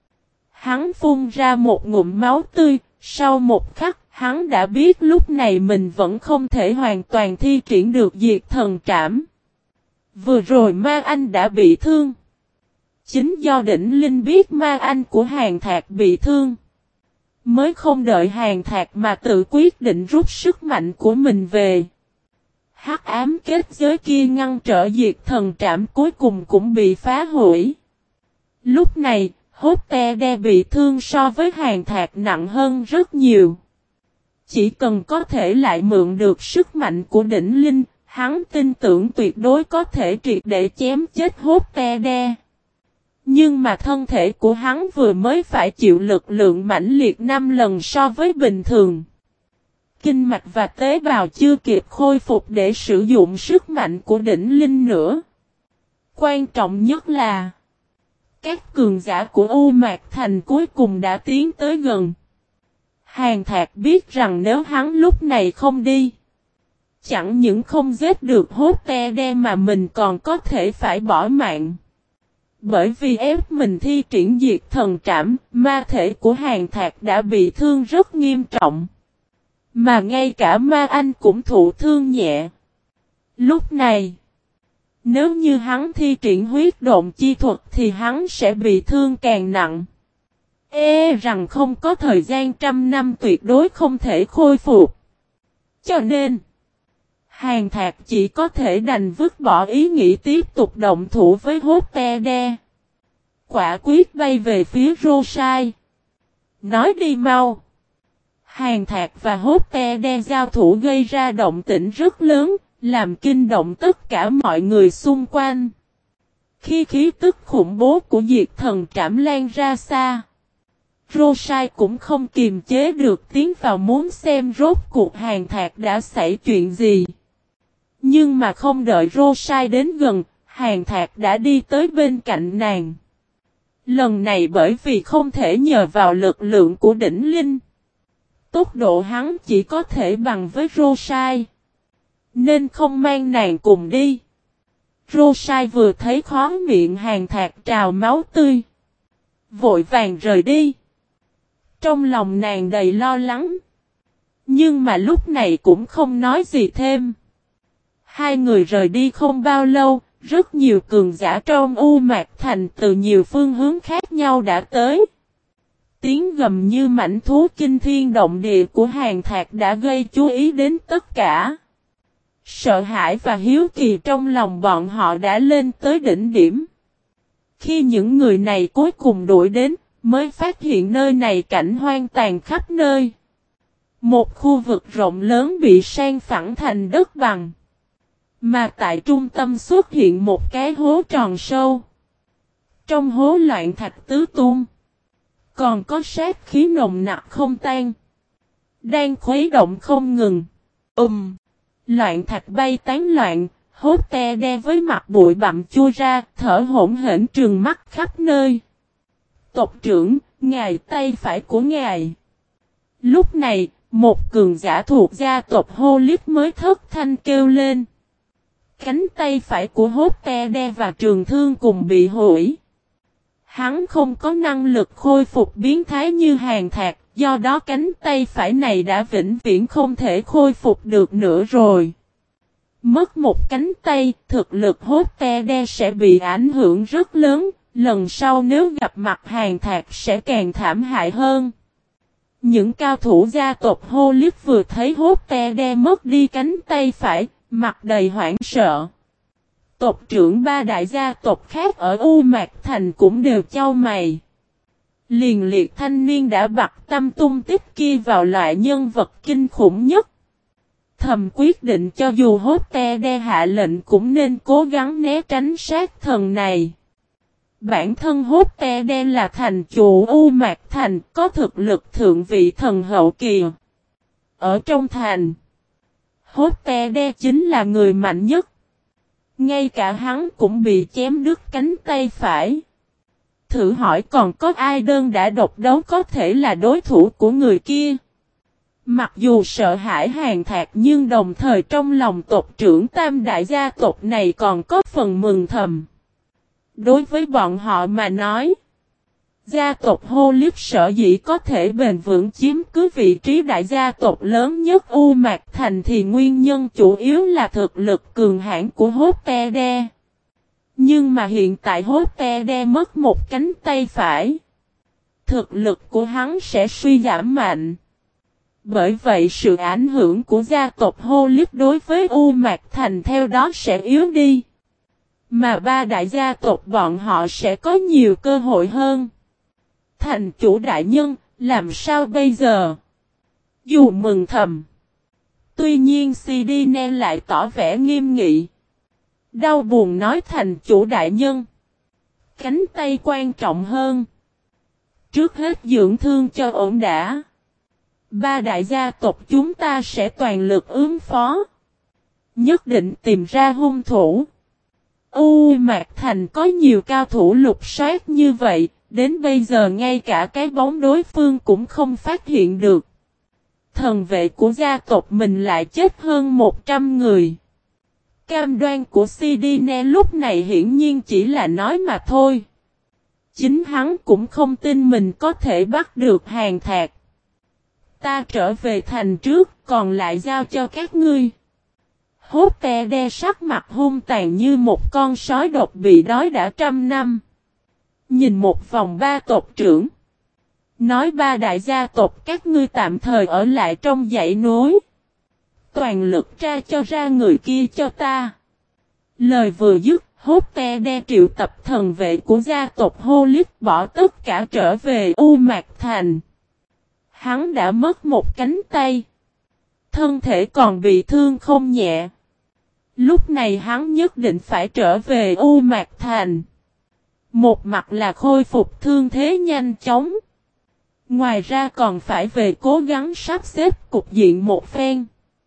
Speaker 1: Hắn phun ra một ngụm máu tươi, sau một khắc hắn đã biết lúc này mình vẫn không thể hoàn toàn thi triển được diệt thần trảm. Vừa rồi Ma Anh đã bị thương. Chính do đỉnh linh biết Ma Anh của Hàn Thạc bị thương. Mới không đợi Hàn Thạc mà tự quyết định rút sức mạnh của mình về. Hắc ám kết giới kia ngăn trở diệt thần trảm cuối cùng cũng bị phá hủy. Lúc này, hốt te đe bị thương so với Hàn Thạc nặng hơn rất nhiều. Chỉ cần có thể lại mượn được sức mạnh của đỉnh linh, hắn tin tưởng tuyệt đối có thể triệt để chém chết hốt te đe. Nhưng mà thân thể của hắn vừa mới phải chịu lực lượng mãnh liệt 5 lần so với bình thường. Kinh mạch và tế bào chưa kịp khôi phục để sử dụng sức mạnh của đỉnh linh nữa. Quan trọng nhất là các cường giả của U Mạc Thành cuối cùng đã tiến tới gần. Hàn Thạc biết rằng nếu hắn lúc này không đi, chẳng những không giết được hốt te đe mà mình còn có thể phải bỏ mạng. Bởi vì ép mình thi triển diệt thần trảm, ma thể của Hàn Thạc đã bị thương rất nghiêm trọng. Mà ngay cả Ma Anh cũng thụ thương nhẹ. Lúc này, nếu như hắn thi triển huyết độn chi thuật thì hắn sẽ bị thương càng nặng. Rằng không có thời gian 100 năm tuyệt đối không thể khôi phục. Cho nên, Hàn Thạc chỉ có thể đành vứt bỏ ý nghĩ tiếp tục động thủ với hốt te đe. Quả quyết bay về phía Rosai. Nói đi mau. Hàn Thạc và hốt te đe giao thủ gây ra động tĩnh rất lớn, làm kinh động tất cả mọi người xung quanh. Khi khí tức khủng bố của diệt thần trảm lan ra xa, Rosai cũng không kiềm chế được tiến vào muốn xem rốt cuộc Hàn Thạc đã xảy chuyện gì. Nhưng mà không đợi Rosai đến gần, Hàn Thạc đã đi tới bên cạnh nàng. Lần này bởi vì không thể nhờ vào lực lượng của đỉnh linh, tốc độ hắn chỉ có thể bằng với Rosai, nên không mang nàng cùng đi. Rosai vừa thấy khóe miệng Hàn Thạc trào máu tươi, vội vàng rời đi. Trong lòng nàng đầy lo lắng, nhưng mà lúc này cũng không nói gì thêm. Hai người rời đi không bao lâu, rất nhiều cường giả trong U Mạc Thành từ nhiều phương hướng khác nhau đã tới. Tiếng gầm như mãnh thú kinh thiên động địa của Hàn Thạc đã gây chú ý đến tất cả. Sợ hãi và hiếu kỳ trong lòng bọn họ đã lên tới đỉnh điểm. Khi những người này cuối cùng đuổi đến, mới phát hiện nơi này cảnh hoang tàn khắp nơi. Một khu vực rộng lớn bị san phẳng thành đất bằng. Mà tại trung tâm xuất hiện một cái hố tròn sâu. Trong hố loạn thạch tứ tung, còn có sát khí nồng nặc không tan, đang khuấy động không ngừng. Loạn thạch bay tán loạn, hốt te đe với mặt bụi bặm chua ra, thở hổn hển trừng mắt khắp nơi. Tộc trưởng, ngài tay phải của ngài. Lúc này, một cường giả thuộc gia tộc Hô Liếp mới thất thanh kêu lên. Cánh tay phải của hốt te đe và trường thương cùng bị hủy. Hắn không có năng lực khôi phục biến thái như Hàn Thạc, do đó cánh tay phải này đã vĩnh viễn không thể khôi phục được nữa rồi. Mất một cánh tay, thực lực hốt te đe sẽ bị ảnh hưởng rất lớn, lần sau nếu gặp mặt Hàn Thạc sẽ càng thảm hại hơn. Những cao thủ gia tộc Hô-Líp vừa thấy Hốt-te-đe mất đi cánh tay phải, mặt đầy hoảng sợ. Tộc trưởng ba đại gia tộc khác ở U Mạc Thành cũng đều chau mày. Liền liệt thanh niên đã bặt tâm tung tích kia vào loại nhân vật kinh khủng nhất. Thầm quyết định cho dù Hốt-te-đe hạ lệnh cũng nên cố gắng né tránh sát thần này. Bản thân Hốt-te-đe là thành chủ U Mạc Thành, có thực lực thượng vị thần hậu kỳ. Ở trong thành, Hốt-te-đe chính là người mạnh nhất. Ngay cả hắn cũng bị chém đứt cánh tay phải. Thử hỏi còn có ai đơn đã độc đấu có thể là đối thủ của người kia. Mặc dù sợ hãi Hàn Thạc nhưng đồng thời trong lòng tộc trưởng tam đại gia tộc này còn có phần mừng thầm. Đối với bọn họ mà nói, gia tộc Hô-Líp sở dĩ có thể bền vững chiếm cứ vị trí đại gia tộc lớn nhất U Mạc Thành thì nguyên nhân chủ yếu là thực lực cường hãn của Hốt-te-đe. Nhưng mà hiện tại Hốt-te-đe mất một cánh tay phải. Thực lực của hắn sẽ suy giảm mạnh. Bởi vậy sự ảnh hưởng của gia tộc Hô-Líp đối với U Mạc Thành theo đó sẽ yếu đi. Mà ba đại gia tộc bọn họ sẽ có nhiều cơ hội hơn. Thành chủ đại nhân, làm sao bây giờ? Dù mừng thầm. Tuy nhiên Sidney lại tỏ vẻ nghiêm nghị. Đau buồn nói thành chủ đại nhân. Cánh tay quan trọng hơn. Trước hết dưỡng thương cho ổn đã. Ba đại gia tộc chúng ta sẽ toàn lực ứng phó. Nhất định tìm ra hung thủ. U Mạc Thành có nhiều cao thủ lục soát như vậy, đến bây giờ ngay cả cái bóng đối phương cũng không phát hiện được. Thần vệ của gia tộc mình lại chết hơn 100 người. Cam đoan của Sidney lúc này hiển nhiên chỉ là nói mà thôi. Chính hắn cũng không tin mình có thể bắt được Hàn Thạc. Ta trở về thành trước, còn lại giao cho các ngươi. Hốt-te-đe sắc mặt hung tàn như một con sói độc bị đói đã 100 năm. Nhìn một vòng ba tộc trưởng. Nói ba đại gia tộc các ngươi tạm thời ở lại trong dãy núi. Toàn lực tra cho ra người kia cho ta. Lời vừa dứt, Hốt-te-đe triệu tập thần vệ của gia tộc Hô-Líp bỏ tất cả trở về U Mạc Thành. Hắn đã mất một cánh tay. Thân thể còn bị thương không nhẹ. Lúc này hắn nhất định phải trở về U Mạc Thành. Một mặt là khôi phục thương thế nhanh chóng. Ngoài ra còn phải về cố gắng sắp xếp cục diện một phen.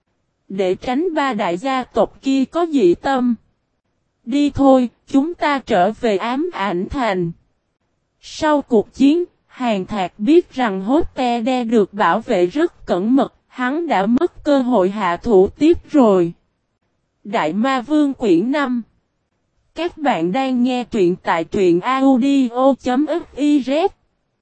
Speaker 1: Để tránh ba đại gia tộc kia có dị tâm. Đi thôi, chúng ta trở về Ám Ảnh Thành. Sau cuộc chiến, Hàn Thạc biết rằng Hốt-te-đe được bảo vệ rất cẩn mật, hắn đã mất cơ hội hạ thủ tiếp rồi. Đại Ma Vương quyển 5. Các bạn đang nghe truyện tại truyện audio.fiz.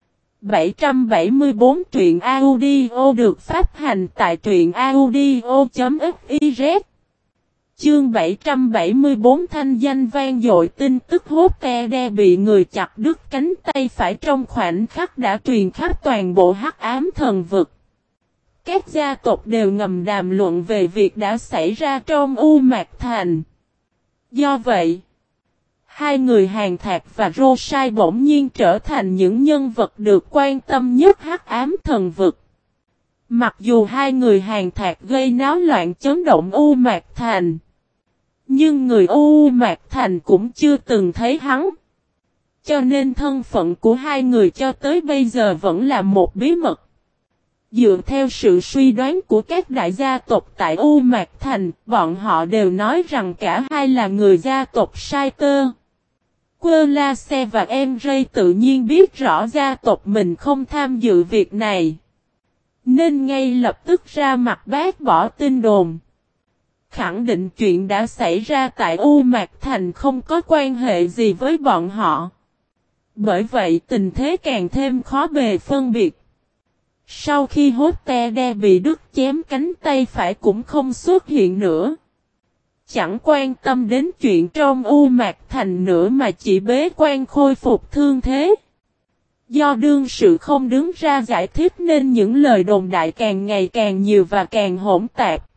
Speaker 1: 774 truyện audio được phát hành tại truyện audio.fiz. Chương 774 thanh danh vang dội tin tức Hốt-te-đe bị người chặt đứt cánh tay phải trong khoảnh khắc đã truyền khắp toàn bộ Hắc Ám Thần Vực. Các gia tộc đều ngầm đàm luận về việc đã xảy ra trong U Mạc Thành. Do vậy, hai người Hàn Thạc và Rosai bỗng nhiên trở thành những nhân vật được quan tâm nhất Hắc Ám Thần Vực. Mặc dù hai người Hàn Thạc gây náo loạn chấn động U Mạc Thành, nhưng người U Mạc Thành cũng chưa từng thấy hắn. Cho nên thân phận của hai người cho tới bây giờ vẫn là một bí mật. Dựa theo sự suy đoán của các đại gia tộc tại U Mạc Thành, bọn họ đều nói rằng cả hai là người gia tộc Saiter. Querlace và Emray tự nhiên biết rõ gia tộc mình không tham dự việc này, nên ngay lập tức ra mặt bác bỏ tin đồn. Khẳng định chuyện đã xảy ra tại U Mạc Thành không có quan hệ gì với bọn họ. Bởi vậy tình thế càng thêm khó bề phân biệt. Sau khi Hốt-te-đe bị đứt chém cánh tay phải cũng không xuất hiện nữa. Chẳng quan tâm đến chuyện trong U Mạc Thành nữa mà chỉ bế quan khôi phục thương thế. Do đương sự không đứng ra giải thích nên những lời đồn đại càng ngày càng nhiều và càng hỗn tạp.